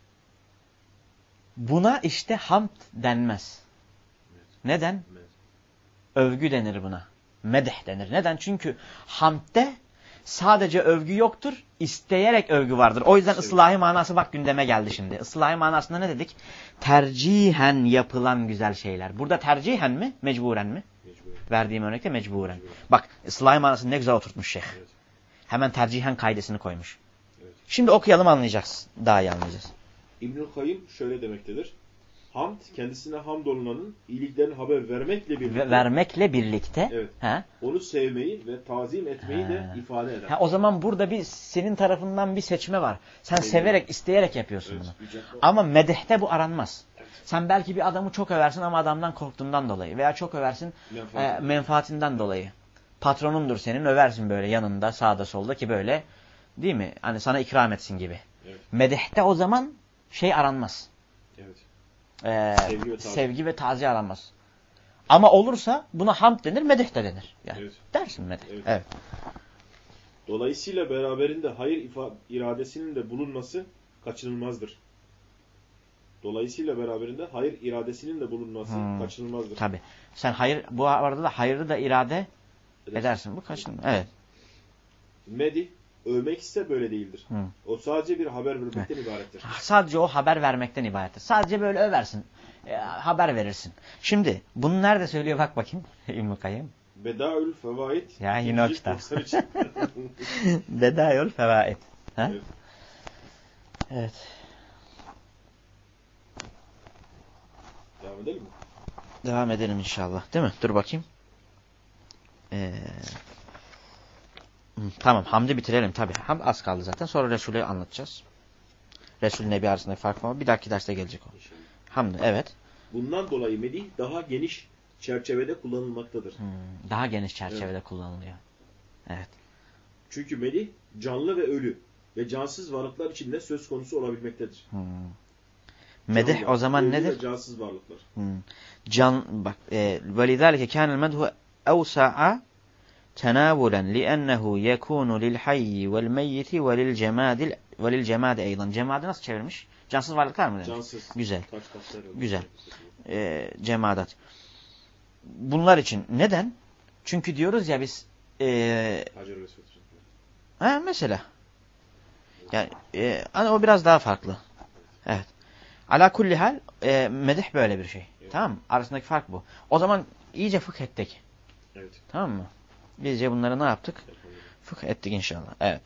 Speaker 1: Buna işte hamd denmez.
Speaker 2: Evet.
Speaker 1: Neden?
Speaker 2: Evet.
Speaker 1: Övgü denir buna. Medih denir. Neden? Çünkü hamdde sadece övgü yoktur, isteyerek övgü vardır. O yüzden ıslahi manası bak gündeme geldi şimdi. Islahi manasında ne dedik? Tercihen yapılan güzel şeyler. Burada tercihen mi? Mecburen mi?
Speaker 2: Mecburen.
Speaker 1: Verdiğim örnekte mecburen.
Speaker 2: Mecburen.
Speaker 1: Bak ıslahi manasını ne güzel oturtmuş şeyh.
Speaker 2: Evet.
Speaker 1: Hemen tercihen kaidesini koymuş.
Speaker 2: Evet.
Speaker 1: Şimdi okuyalım anlayacağız. Daha iyi anlayacağız.
Speaker 2: İbnül Kayyım şöyle demektedir. Hamd, kendisine hamd olunanın iyiliklerini haber vermekle birlikte,
Speaker 1: Ve vermekle birlikte
Speaker 2: evet,
Speaker 1: he?
Speaker 2: onu sevmeyi ve tazim etmeyi
Speaker 1: He.
Speaker 2: de ifade eder.
Speaker 1: Ha, o zaman burada bir senin tarafından bir seçme var. Sen
Speaker 2: Seviyorum.
Speaker 1: severek, isteyerek yapıyorsun
Speaker 2: Evet,
Speaker 1: bunu.
Speaker 2: yüceltme.
Speaker 1: Ama medehte bu aranmaz.
Speaker 2: Evet.
Speaker 1: Sen belki bir adamı çok översin ama adamdan korktuğundan dolayı. Veya çok översin
Speaker 2: Menfaat.
Speaker 1: e, menfaatinden dolayı. Patronundur senin, översin böyle yanında, sağda solda ki böyle. Değil mi? Hani sana ikram etsin gibi.
Speaker 2: Evet.
Speaker 1: Medehte o zaman şey aranmaz.
Speaker 2: Evet.
Speaker 1: Ee,
Speaker 2: Sevgi ve tazi.
Speaker 1: sevgi ve tazi aranmaz. Ama olursa buna hamd denir, medeh de denir. Yani
Speaker 2: Evet.
Speaker 1: dersin medeh.
Speaker 2: Evet.
Speaker 1: Evet.
Speaker 2: Dolayısıyla beraberinde hayır ifa- iradesinin de bulunması kaçınılmazdır. Dolayısıyla beraberinde hayır iradesinin de bulunması
Speaker 1: Hmm.
Speaker 2: kaçınılmazdır.
Speaker 1: Tabii. Sen hayır, bu arada da hayırı da irade
Speaker 2: Edersin.
Speaker 1: edersin. Bu kaçınılmaz. Evet.
Speaker 2: Medih, övmek ise böyle değildir.
Speaker 1: Hı.
Speaker 2: O sadece bir haber vermekten ibarettir.
Speaker 1: Sadece o haber vermekten ibarettir. Sadece böyle översin. E, haber verirsin. Şimdi bunu nerede söylüyor bak bakayım İbn-i Kayyım.
Speaker 2: Bedaül Fevaid.
Speaker 1: Ya yine o kitap.
Speaker 2: doksan üç.
Speaker 1: Bedâül Fevaid. Ha?
Speaker 2: Evet.
Speaker 1: Evet.
Speaker 2: Devam edelim mi?
Speaker 1: Devam edelim inşallah. Değil mi? Dur bakayım. Ee, tamam. Hamdi bitirelim tabii. Hamd az kaldı zaten. Sonra Resul'ü anlatacağız. Resul Nebi arasında fark var. Bir dahaki derste gelecek o.
Speaker 2: İnşallah.
Speaker 1: Hamdi evet.
Speaker 2: Bundan dolayı medih daha geniş çerçevede kullanılmaktadır.
Speaker 1: Hmm, daha geniş çerçevede evet. kullanılıyor. Evet.
Speaker 2: Çünkü medih canlı ve ölü ve cansız varlıklar içinde söz konusu olabilmektedir.
Speaker 1: Hmm. Medih
Speaker 2: Canlı,
Speaker 1: o zaman
Speaker 2: ölü
Speaker 1: nedir?
Speaker 2: ve cansız varlıklar.
Speaker 1: Hmm. Can bak وَلِذَٰلِكَ كَانَ الْمَدْهُ أَوْسَعَ تَنَاوُلًا لِأَنَّهُ يَكُونُ لِلْحَيِّ وَالْمَيِّتِ وَلِلْجَمَادِ وَلِلْجَمَادِ اَيْضًا. Cemadı nasıl çevirmiş? Cansız varlıklar mı demek?
Speaker 2: Cansız.
Speaker 1: Güzel.
Speaker 2: Taş, taşlar,
Speaker 1: Güzel. Ee, cemadat. Bunlar için. Neden? Çünkü diyoruz ya biz ee,
Speaker 2: Hacer ve
Speaker 1: ha, mesela. Yani e, hani o biraz daha farklı. Evet. Ala kulli hal e, medih böyle bir şey. Evet. Tamam mı? Arasındaki fark bu. O zaman iyice fıkh ettik.
Speaker 2: Evet.
Speaker 1: Tamam mı? Bizce bunları ne yaptık? Fıkh ettik inşallah. Evet.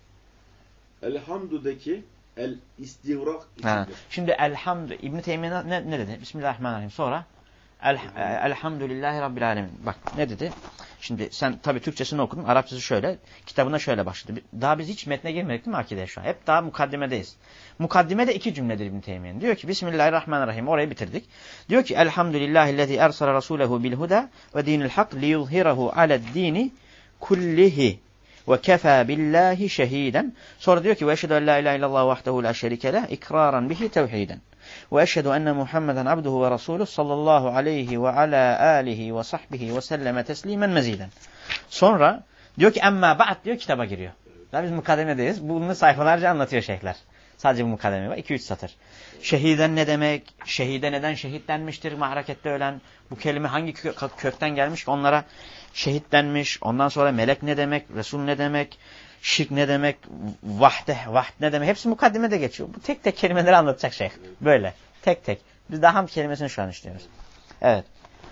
Speaker 2: Elhamdü'deki el istivrak
Speaker 1: Ha.
Speaker 2: içindir.
Speaker 1: Şimdi elhamdü İbn Teymiye ne, ne dedi? Bismillahirrahmanirrahim. Sonra el, elhamdülillahi rabbil alemin. Bak ne dedi? Şimdi sen tabii Türkçesini okudun. Arapçası şöyle. Kitabına şöyle başladı. Daha biz hiç metne girmedik değil mi akideye şu an? Hep daha mukaddimedeyiz. Mukaddimede iki cümledir İbn Teymiye'nin. Diyor ki Bismillahirrahmanirrahim. Orayı bitirdik. Diyor ki Elhamdülillahillezî ersale rasûlehu bil huda ve dinil hak liyuzhirahu ale'd-dini kullihi ve kefâ billahi şehîden. Sonra diyor ki ve eşhedü en la ilahe illallah vahdehu la şerike leh ikraran bihi tevhiden. Ve eşhedü enne Muhammeden abduhu ve rasûluh sallallahu aleyhi ve ala alihi ve sahbihi ve selleme teslimen meziden. Sonra diyor ki emmâ ba'd diyor kitaba giriyor. Daha biz mukaddemedeyiz. Bunu sayfalarca anlatıyor şeyhler. Sadece bu mukaddeme var. iki üç satır. Şehiden ne demek? Şehide neden şehit denmiştir? Mahrekette ölen. Bu kelime hangi kö kökten gelmiş ki onlara şehit denmiş. Ondan sonra melek ne demek? Resul ne demek? Şirk ne demek? Vahde, vahd ne demek? Hepsi mukaddimede geçiyor. Bu tek tek kelimeleri anlatacak şeyh. Böyle. Tek tek. Biz daha hamd kelimesini şu an işliyoruz. Evet.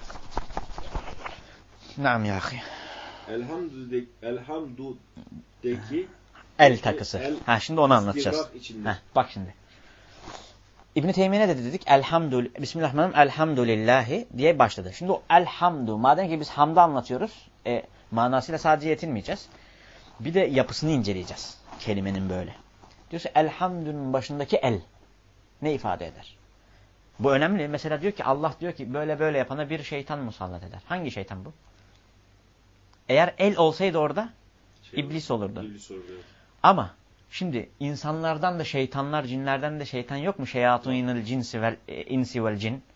Speaker 1: Naam ya ahi.
Speaker 2: Elhamdü'deki, elhamdü'deki
Speaker 1: El takısı.
Speaker 2: El,
Speaker 1: ha şimdi onu anlatacağız. Heh, bak şimdi. İbn Teymiye ne dedi dedik? Elhamdülillah. Bismillahirrahmanirrahim. Elhamdülillahi diye başladı. Şimdi o elhamdu. Madem ki biz hamdı anlatıyoruz, e, manasıyla sadece yetinmeyeceğiz. Bir de yapısını inceleyeceğiz. Kelimenin böyle. Diyorsa elhamdünün başındaki el ne ifade eder? Bu önemli. Mesela diyor ki Allah diyor ki böyle böyle yapana bir şeytan musallat eder. Hangi şeytan bu? Eğer el olsaydı orada şey iblis olurdu.
Speaker 2: İblis olurdu evet.
Speaker 1: Ama şimdi insanlardan da şeytanlar, cinlerden de şeytan yok mu? Şeyatûnil cinsi vel insi vel cin.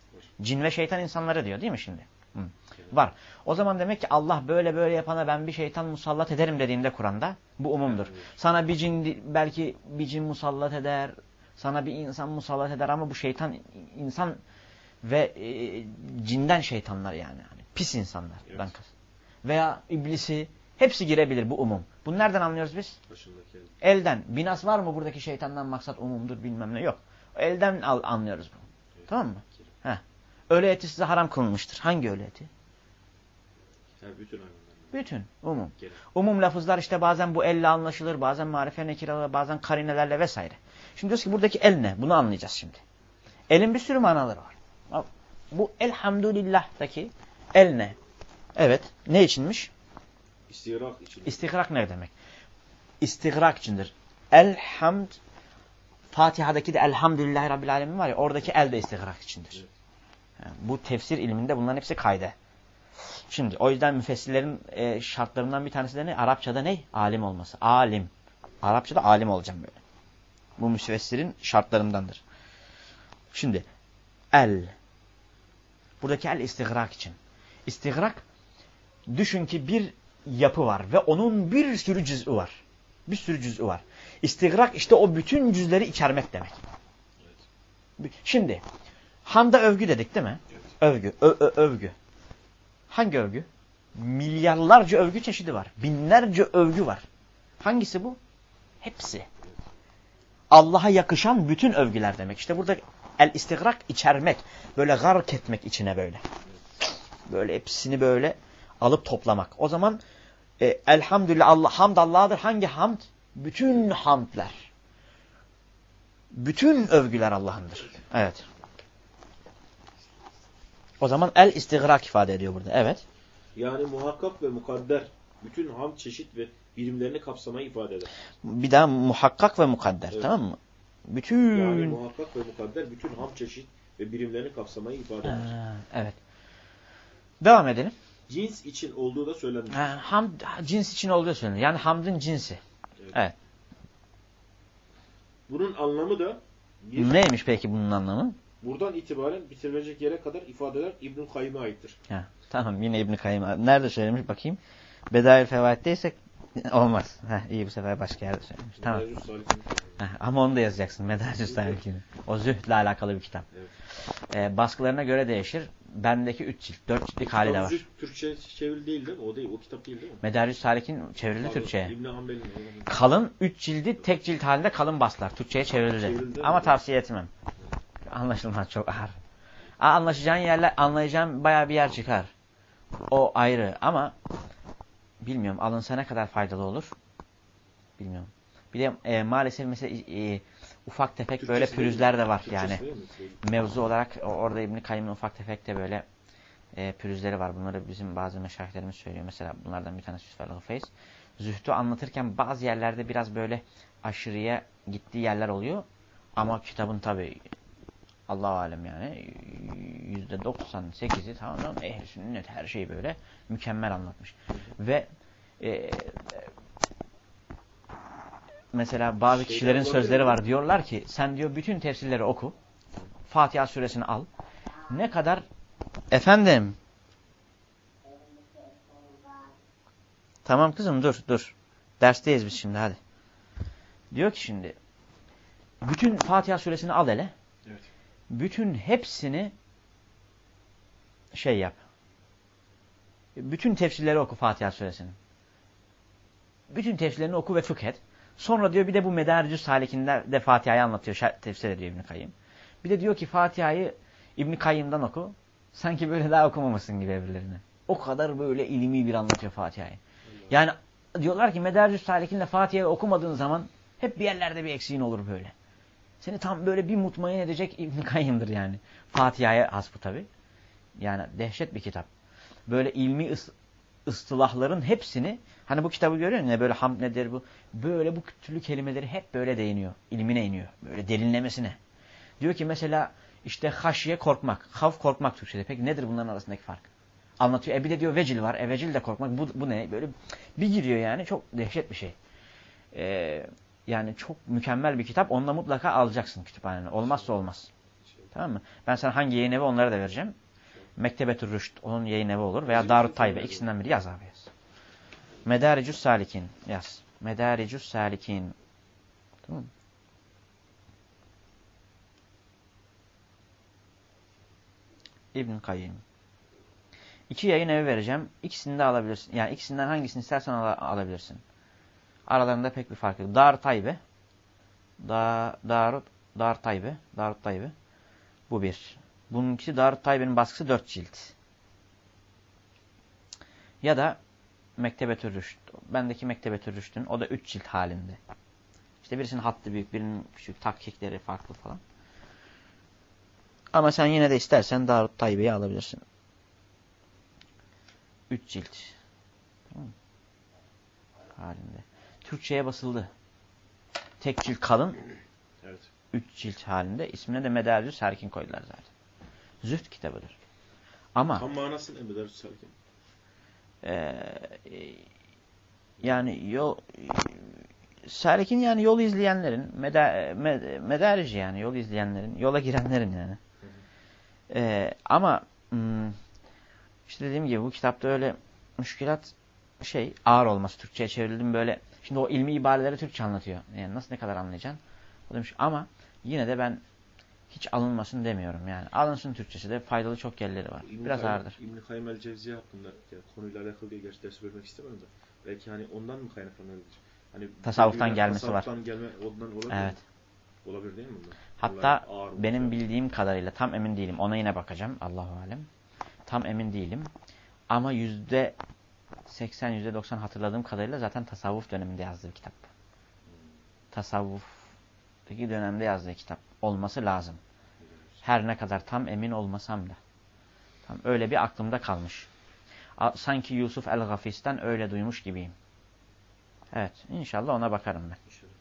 Speaker 1: Cin ve şeytan insanları diyor değil mi şimdi? Hı. Var. O zaman demek ki Allah böyle böyle yapana ben bir şeytan musallat ederim dediğinde Kur'an'da bu umumdur. Sana bir cin belki bir cin musallat eder, sana bir insan musallat eder ama bu şeytan insan ve e, cinden şeytanlar yani. yani pis insanlar. Evet. Veya iblisi hepsi girebilir bu umum. Bunu nereden anlıyoruz biz? Elden. Binas var mı buradaki şeytandan maksat umumdur bilmem ne yok. Elden al, anlıyoruz bunu. Evet. Tamam mı? Heh. Ölü eti size haram kılınmıştır. Hangi ölü eti?
Speaker 2: Bütün
Speaker 1: Bütün. Umum. Gerek. Umum lafızlar işte bazen bu elle anlaşılır, bazen marife nekiralarla, bazen karinelerle vesaire. Şimdi diyoruz ki buradaki el ne? Bunu anlayacağız şimdi. Elin bir sürü manaları var. Bu elhamdülillah'taki el ne? Evet. Ne içinmiş?
Speaker 2: İstigrak için.
Speaker 1: İstigrak ne demek? İstigrak içindir. Elhamd, Fatiha'daki de elhamdülillahi rabbil alemin var ya, oradaki el de istigrak içindir. Evet. Yani bu tefsir ilminde bunların hepsi kayda. Şimdi o yüzden müfessirlerin e, şartlarından bir tanesi de ne? Arapçada ne? Alim olması. Alim. Arapçada alim olacağım böyle. Bu müfessirin şartlarındandır. Şimdi el. Buradaki el istigrak için. İstigrak, düşün ki bir yapı var ve onun bir sürü cüz'ü var. Bir sürü cüz'ü var. İstigrak işte o bütün cüzleri içermek demek. Evet. Şimdi hamda övgü dedik değil mi? Evet. Övgü. Ö -ö övgü. Hangi övgü? Milyarlarca övgü çeşidi var. Binlerce övgü var. Hangisi bu? Hepsi. Allah'a yakışan bütün övgüler demek. İşte burada el-istigrak içermek. Böyle gark etmek içine böyle. Böyle hepsini böyle alıp toplamak. O zaman e, elhamdülillah Allah, hamd Allah'adır. Hangi hamd? Bütün hamdler. Bütün övgüler Allah'ındır. Evet. O zaman el-istigrak ifade ediyor burada. Evet.
Speaker 2: Yani muhakkak ve mukadder bütün hamd çeşit ve birimlerini kapsamayı ifade eder.
Speaker 1: Bir daha muhakkak ve mukadder, evet. Tamam mı? Bütün
Speaker 2: yani muhakkak ve mukadder bütün hamd çeşit ve birimlerini kapsamayı ifade eder.
Speaker 1: Ha, evet. Devam edelim.
Speaker 2: Cins için olduğu da söylenir.
Speaker 1: Ha, hamd cins için olduğu söylenir. Yani hamdın cinsi. Evet. Evet.
Speaker 2: Bunun anlamı da
Speaker 1: bir... Neymiş peki bunun anlamı?
Speaker 2: Buradan itibaren bitirilecek yere kadar ifadeler İbn-i Kayyım'a aittir.
Speaker 1: Ha, tamam yine İbn-i Kayyım. Nerede söylemiş bakayım? Bedai-ül Fevaid'deysek olmaz. Heh, iyi bu sefer başka yerde söylemiş. Tamam. Heh, ama onu da yazacaksın. Medaricus Salik'ini. O zühdle alakalı bir kitap. Evet. Ee, baskılarına göre değişir. Bendeki üç cilt, dört ciltlik hali de var.
Speaker 2: Zühd Türkçe çevrili değil değil mi? O değil, o kitap değil değil mi?
Speaker 1: Medaricus Salik'in çevrildi Türkçe'ye. Kalın üç cildi tek cilt halinde kalın baslar. Türkçe'ye çevrildi. Ama mi? Tavsiye etmem. Anlaşılmaz, çok ağır. Anlaşacağın yerler, anlayacağın bayağı bir yer çıkar. O ayrı ama bilmiyorum alınsa ne kadar faydalı olur. Bilmiyorum. Bir de e, maalesef mesela e, ufak tefek Türkçesi böyle pürüzler de var yani. Mevzu olarak orada İbn-i Kayyım'ın ufak tefek de böyle e, pürüzleri var. Bunları bizim bazı meşayihlerimiz söylüyor. Mesela bunlardan bir tanesi Yusuf el-Gıfeys. Zühdü anlatırken bazı yerlerde biraz böyle aşırıya gittiği yerler oluyor. Ama kitabın tabii Allah-u alem yani yüzde doksan sekizi tamam ehl-i sünnet her şeyi böyle mükemmel anlatmış. Ve e, mesela bazı kişilerin sözleri var. Diyorlar ki sen diyor bütün tefsirleri oku. Fatiha suresini al. Ne kadar efendim tamam kızım dur dur. Dersteyiz biz şimdi hadi. Diyor ki şimdi bütün Fatiha suresini al hele. Evet. Bütün hepsini şey yap. Bütün tefsirleri oku Fatiha suresinin. Bütün tefsirlerini oku ve fıkh et. Sonra diyor bir de bu Medaricus Salik'inde de Fatiha'yı anlatıyor, tefsir ediyor İbn-i Kayyım. Bir de diyor ki Fatiha'yı İbn-i Kayyım'dan oku. Sanki böyle daha okumamışsın gibi birbirlerine. O kadar böyle ilmi bir anlatıyor Fatiha'yı. Yani diyorlar ki Medaricus Salik'inle Fatiha'yı okumadığın zaman hep bir yerlerde bir eksiğin olur böyle. Seni tam böyle bir mutmain edecek İbn-i Kayyım'dır yani. Fatiha'ya has bu tabi. Yani dehşet bir kitap. Böyle ilmi ıs ıstılahların hepsini, hani bu kitabı görüyor musun? Ne böyle hamd nedir bu? Böyle bu türlü kelimeleri hep böyle değiniyor. İlmine iniyor. Böyle derinlemesine. Diyor ki mesela işte haşiye korkmak. Havf korkmak Türkçe'de. Peki nedir bunların arasındaki fark? Anlatıyor. E bir de diyor vecil var. E vecil de korkmak. Bu, bu ne? Böyle bir giriyor yani. Çok dehşet bir şey. Ee, yani çok mükemmel bir kitap. Onu da mutlaka alacaksın kütüphanene. Olmazsa olmaz. Tamam mı? Ben sana hangi yayın evi onları da vereceğim. Mektebetür Rüşt onun yayın evi olur veya Darut Taybe ikisinden biri yaz abi yaz. Medaricus Salikin yaz. Medaricus Salikin. Tamam mı? İbn Kayyim. İki yayın evi vereceğim. İkisini de alabilirsin. Yani ikisinden hangisini istersen al alabilirsin. Aralarında pek bir fark yok. Dar Taybe. Da Darut Dar Taybe. Darut Taybe. Bu bir. Bununkisi Darut Taybe'nin baskısı dört cilt. Ya da Mektebetür Rüşt. Bendeki Mektebetür Rüşt'ün o da üç cilt halinde. İşte birisinin hattı büyük, birinin küçük, takkikleri farklı falan. Ama sen yine de istersen Darut Taybe'yi alabilirsin. üç cilt. Tamam. Halinde. Türkçe'ye basıldı. Tek cilt kalın.
Speaker 2: Evet.
Speaker 1: üç cilt halinde. İsmine de Medaricus Salikin koydular zaten. Zühd kitabıdır. Ama
Speaker 2: tam manası ne Medaricus Salikin?
Speaker 1: Ee, yani yol Salikin yani yol izleyenlerin meda, med, medarici yani yol izleyenlerin, yola girenlerin yani. Ee, ama işte dediğim gibi bu kitapta öyle müşkilat şey ağır olması. Türkçe'ye çevrildim böyle. Şimdi o ilmi ibareleri Türkçe anlatıyor. Yani nasıl ne kadar anlayacaksın? O demiş ama yine de ben hiç alınmasın demiyorum yani. Alınsın Türkçesi de faydalı çok yerleri var.
Speaker 2: İbn
Speaker 1: Biraz
Speaker 2: Kayyim,
Speaker 1: ağırdır.
Speaker 2: İbn Kayyim el-Cevziye hakkında yani konuyla alakalı diye gerçi ders vermek istemem de. Belki hani ondan mı kaynaklanabilir? Hani
Speaker 1: tasavvuftan gelmesi
Speaker 2: tasavvuftan
Speaker 1: var.
Speaker 2: Gelme, ondan olabilir
Speaker 1: evet.
Speaker 2: Mi? Olabilir değil mi bunlar?
Speaker 1: Hatta
Speaker 2: ağır
Speaker 1: benim
Speaker 2: olacak.
Speaker 1: bildiğim kadarıyla tam emin değilim. Ona yine bakacağım. Allahu alem. Tam emin değilim. Ama yüzde seksen, yüzde doksan hatırladığım kadarıyla zaten tasavvuf döneminde yazdığı bir kitap. Tasavvuftaki dönemde yazdığı kitap olması lazım. Her ne kadar tam emin olmasam da. Tam öyle bir aklımda kalmış. Sanki Yusuf el-Gafis'ten öyle duymuş gibiyim. Evet. İnşallah ona bakarım ben.
Speaker 2: İnşallah.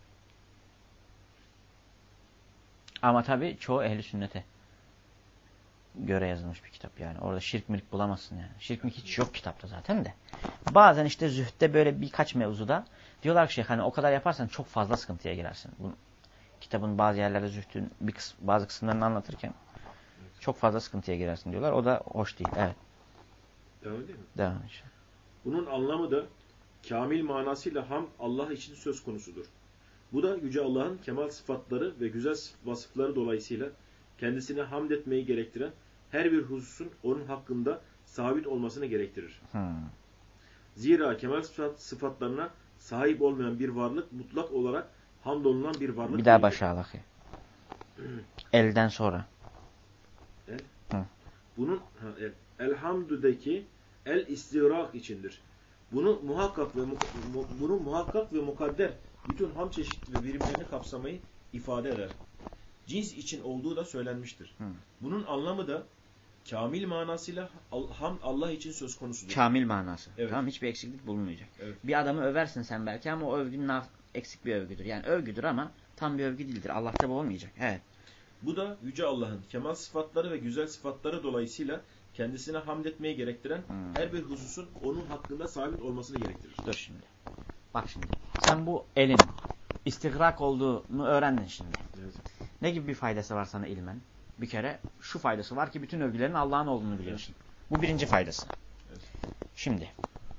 Speaker 1: Ama tabii çoğu ehli sünnete göre yazılmış bir kitap yani. Orada şirk mirk bulamazsın yani. Şirk mirk hiç yok kitapta zaten de. Bazen işte zühtte böyle birkaç mevzuda diyorlar ki şey hani o kadar yaparsan çok fazla sıkıntıya girersin. Bu kitabın bazı yerlerde zühdün bir kısm, bazı kısımlarını anlatırken çok fazla sıkıntıya girersin diyorlar. O da hoş değil. Evet.
Speaker 2: Devam değil mi?
Speaker 1: Devam inşallah.
Speaker 2: Bunun anlamı da kamil manasıyla ham Allah için söz konusudur. Bu da Yüce Allah'ın kemal sıfatları ve güzel vasıfları dolayısıyla kendisine hamd etmeyi gerektiren her bir hususun onun hakkında sabit olmasını gerektirir.
Speaker 1: Hmm.
Speaker 2: Zira kemal sıfatlarına sahip olmayan bir varlık mutlak olarak hamdolunan bir varlık
Speaker 1: Bir daha
Speaker 2: değildir.
Speaker 1: başa al. Elden sonra.
Speaker 2: El?
Speaker 1: Hı.
Speaker 2: Bunun ha, el. Elhamdü'deki el istigrak içindir. Bunu muhakkak ve mu, mu, bunu muhakkak ve mukadder bütün ham çeşitli ve birimlerini kapsamayı ifade eder. Cins için olduğu da söylenmiştir.
Speaker 1: Hı.
Speaker 2: Bunun anlamı da kamil manasıyla ham Allah için söz konusudur.
Speaker 1: Kamil manası.
Speaker 2: Evet.
Speaker 1: Tamam, hiçbir eksiklik bulunmayacak.
Speaker 2: Evet.
Speaker 1: Bir adamı översin sen belki ama o övgünün eksik bir övgüdür. Yani övgüdür ama tam bir övgü değildir. Allah'ta bu olmayacak. Evet.
Speaker 2: Bu da Yüce Allah'ın kemal sıfatları ve güzel sıfatları dolayısıyla kendisine hamd etmeyi gerektiren
Speaker 1: hmm.
Speaker 2: her bir hususun onun hakkında sabit olmasını gerektirir.
Speaker 1: Dur şimdi. Bak şimdi. Sen bu elin istigrak olduğunu öğrendin şimdi.
Speaker 2: Evet.
Speaker 1: Ne gibi bir faydası var sana ilmen? Bir kere şu faydası var ki bütün övgülerin Allah'ın olduğunu biliyorsun. Bu birinci faydası.
Speaker 2: Evet.
Speaker 1: Şimdi.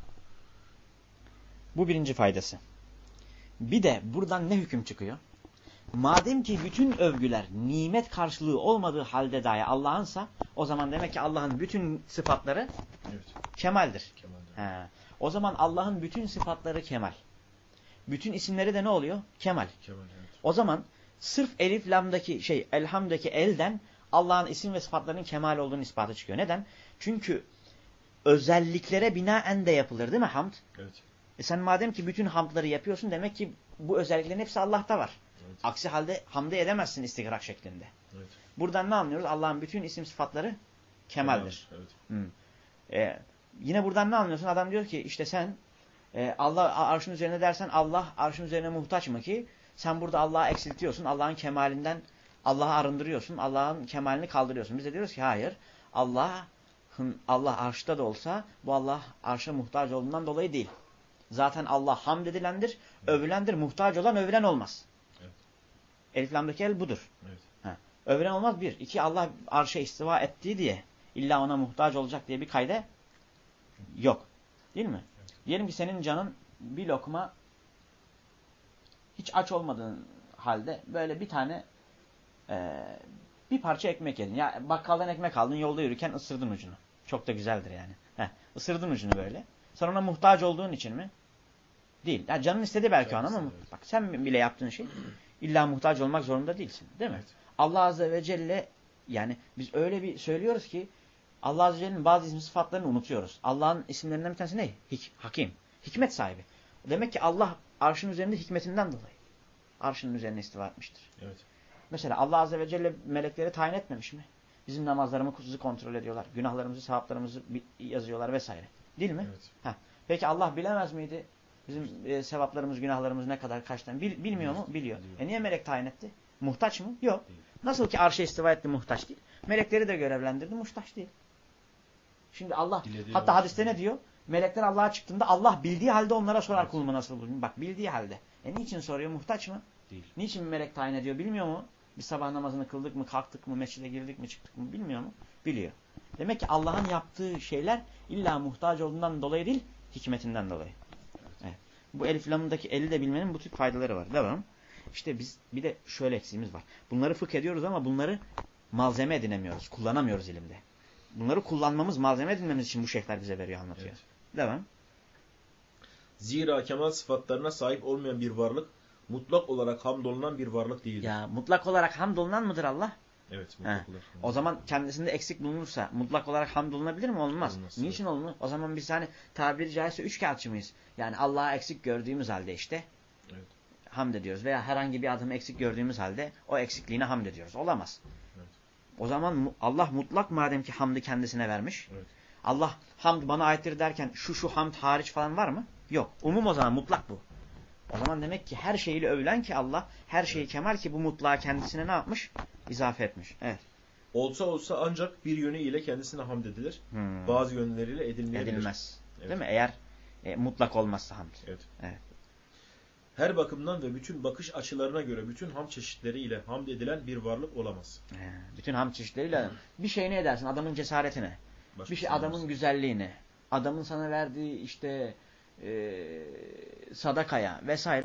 Speaker 1: Bu birinci faydası. Bir de buradan ne hüküm çıkıyor? Madem ki bütün övgüler nimet karşılığı olmadığı halde dahi Allah'ınsa o zaman demek ki Allah'ın bütün sıfatları
Speaker 2: Evet.
Speaker 1: kemaldir.
Speaker 2: Kemaldir.
Speaker 1: He. O zaman Allah'ın bütün sıfatları kemal. Bütün isimleri de ne oluyor? Kemal.
Speaker 2: Kemal evet.
Speaker 1: O zaman sırf elif lamdaki şey elhamdaki elden Allah'ın isim ve sıfatlarının kemal olduğunu ispatı çıkıyor. Neden? Çünkü özelliklere binaen de yapılır değil mi hamd?
Speaker 2: Evet.
Speaker 1: E sen madem ki bütün hamdları yapıyorsun demek ki bu özelliklerin hepsi Allah'ta var.
Speaker 2: Evet.
Speaker 1: Aksi halde hamd edemezsin istigrak şeklinde.
Speaker 2: Evet.
Speaker 1: Buradan ne anlıyoruz? Allah'ın bütün isim sıfatları kemaldir.
Speaker 2: Evet.
Speaker 1: Hmm. Ee, yine buradan ne anlıyorsun? Adam diyor ki işte sen e, Allah arşın üzerine dersen Allah arşın üzerine muhtaç mı ki? Sen burada Allah'ı eksiltiyorsun. Allah'ın kemalinden Allah'ı arındırıyorsun. Allah'ın kemalini kaldırıyorsun. Biz de diyoruz ki hayır. Allah Allah arşta da olsa bu Allah arşa muhtaç olduğundan dolayı değil. Zaten Allah hamd edilendir, evet. Övülendir. Muhtaç olan övülen olmaz. Evet. Elif lamdaki el budur.
Speaker 2: Evet.
Speaker 1: Ha. övülen olmaz bir. İki, Allah arşa istiva ettiği diye illa ona muhtaç olacak diye bir kayda yok. Değil mi? Evet. Diyelim ki senin canın bir lokma hiç aç olmadığın halde böyle bir tane e, bir parça ekmek yedin. Ya bakkaldan ekmek aldın, yolda yürürken ısırdın ucunu. Çok da güzeldir yani. Heh, ısırdın ucunu böyle. Sonra ona muhtaç olduğun için mi? Değil. Ya canın istedi belki o an ama evet. Bak sen bile yaptığın şey illa muhtaç olmak zorunda değilsin. Değil mi? Evet. Allah Azze ve Celle yani biz öyle bir söylüyoruz ki Allah Azze ve Celle'nin bazı isim sıfatlarını unutuyoruz. Allah'ın isimlerinden bir tanesi ne? Hik, hakim. Hikmet sahibi. Demek ki Allah arşın üzerinde hikmetinden dolayı arşının üzerine istiva etmiştir. Evet. Mesela Allah Azze ve Celle melekleri tayin etmemiş mi? Bizim namazlarımızı kontrol ediyorlar. Günahlarımızı, sevaplarımızı yazıyorlar vesaire. Değil mi? Evet. Heh. Peki Allah bilemez miydi? Bizim e, sevaplarımız, günahlarımız ne kadar, kaç tane? Bil, bilmiyor mu? Biliyor. E niye melek tayin etti? Muhtaç mı? Yok. Değil. Nasıl ki arşa istiva etti, muhtaç değil. Melekleri de görevlendirdi, muhtaç değil. Şimdi Allah, Dilediği hatta hadiste ne diyor? Melekler Allah'a çıktığında Allah bildiği halde onlara sorar evet. Kulumu nasıl buldun? Bak bildiği halde. E niçin soruyor? Muhtaç mı? Değil. Niçin melek tayin ediyor? Bilmiyor mu? Bir sabah namazını kıldık mı, kalktık mı, mescide girdik mi, çıktık mı? Bilmiyor mu? Biliyor. Demek ki Allah'ın yaptığı şeyler illa muhtaç olduğundan dolayı değil, hikmetinden dolayı. Evet. Evet. Bu elif lamındaki eli de bilmenin bu tip faydaları var. Devam. İşte biz bir de şöyle eksiğimiz var. Bunları fıkh ediyoruz ama bunları malzeme edinemiyoruz. Kullanamıyoruz ilimde. Bunları kullanmamız, malzeme edinmemiz için bu şeyhler bize veriyor, anlatıyor. Evet. Devam.
Speaker 2: Zira kemal sıfatlarına sahip olmayan bir varlık mutlak olarak hamdolunan bir varlık değildir.
Speaker 1: Ya mutlak olarak hamdolunan mıdır Allah?
Speaker 2: Evet, mutlak olarak.
Speaker 1: O zaman kendisinde eksik bulunursa mutlak olarak hamdolunabilir mi? Olmaz. Olmaz. Niçin evet. Olmaz? O zaman biz hani tabiri caizse üç kağıtçı mıyız? Yani Allah'a eksik gördüğümüz halde işte evet. Hamd ediyoruz. Veya herhangi bir adımı eksik gördüğümüz halde o eksikliğine hamd ediyoruz. Olamaz. Evet. O zaman Allah mutlak madem ki hamdı kendisine vermiş. Evet. Allah hamd bana aittir derken şu şu hamd hariç falan var mı? Yok. Umum o zaman mutlak bu. O zaman demek ki her şeyiyle övülen ki Allah, her şeyi evet. Kemal ki bu mutlağı kendisine ne yapmış? İzafe etmiş. Evet.
Speaker 2: Olsa olsa ancak bir yönüyle kendisine hamd edilir. Hmm. Bazı yönleriyle edilmeyebilir.
Speaker 1: Edilmez. Evet. Değil mi? Eğer e, mutlak olmazsa hamd.
Speaker 2: Evet. Evet. Her bakımdan ve bütün bakış açılarına göre bütün hamd çeşitleriyle hamd edilen bir varlık olamaz.
Speaker 1: He, bütün hamd çeşitleriyle hmm. bir şey ne edersin? Adamın cesaretine. Başka bir şey adamın olmaz. Güzelliğine. Adamın sana verdiği işte e, sadakaya vesaire.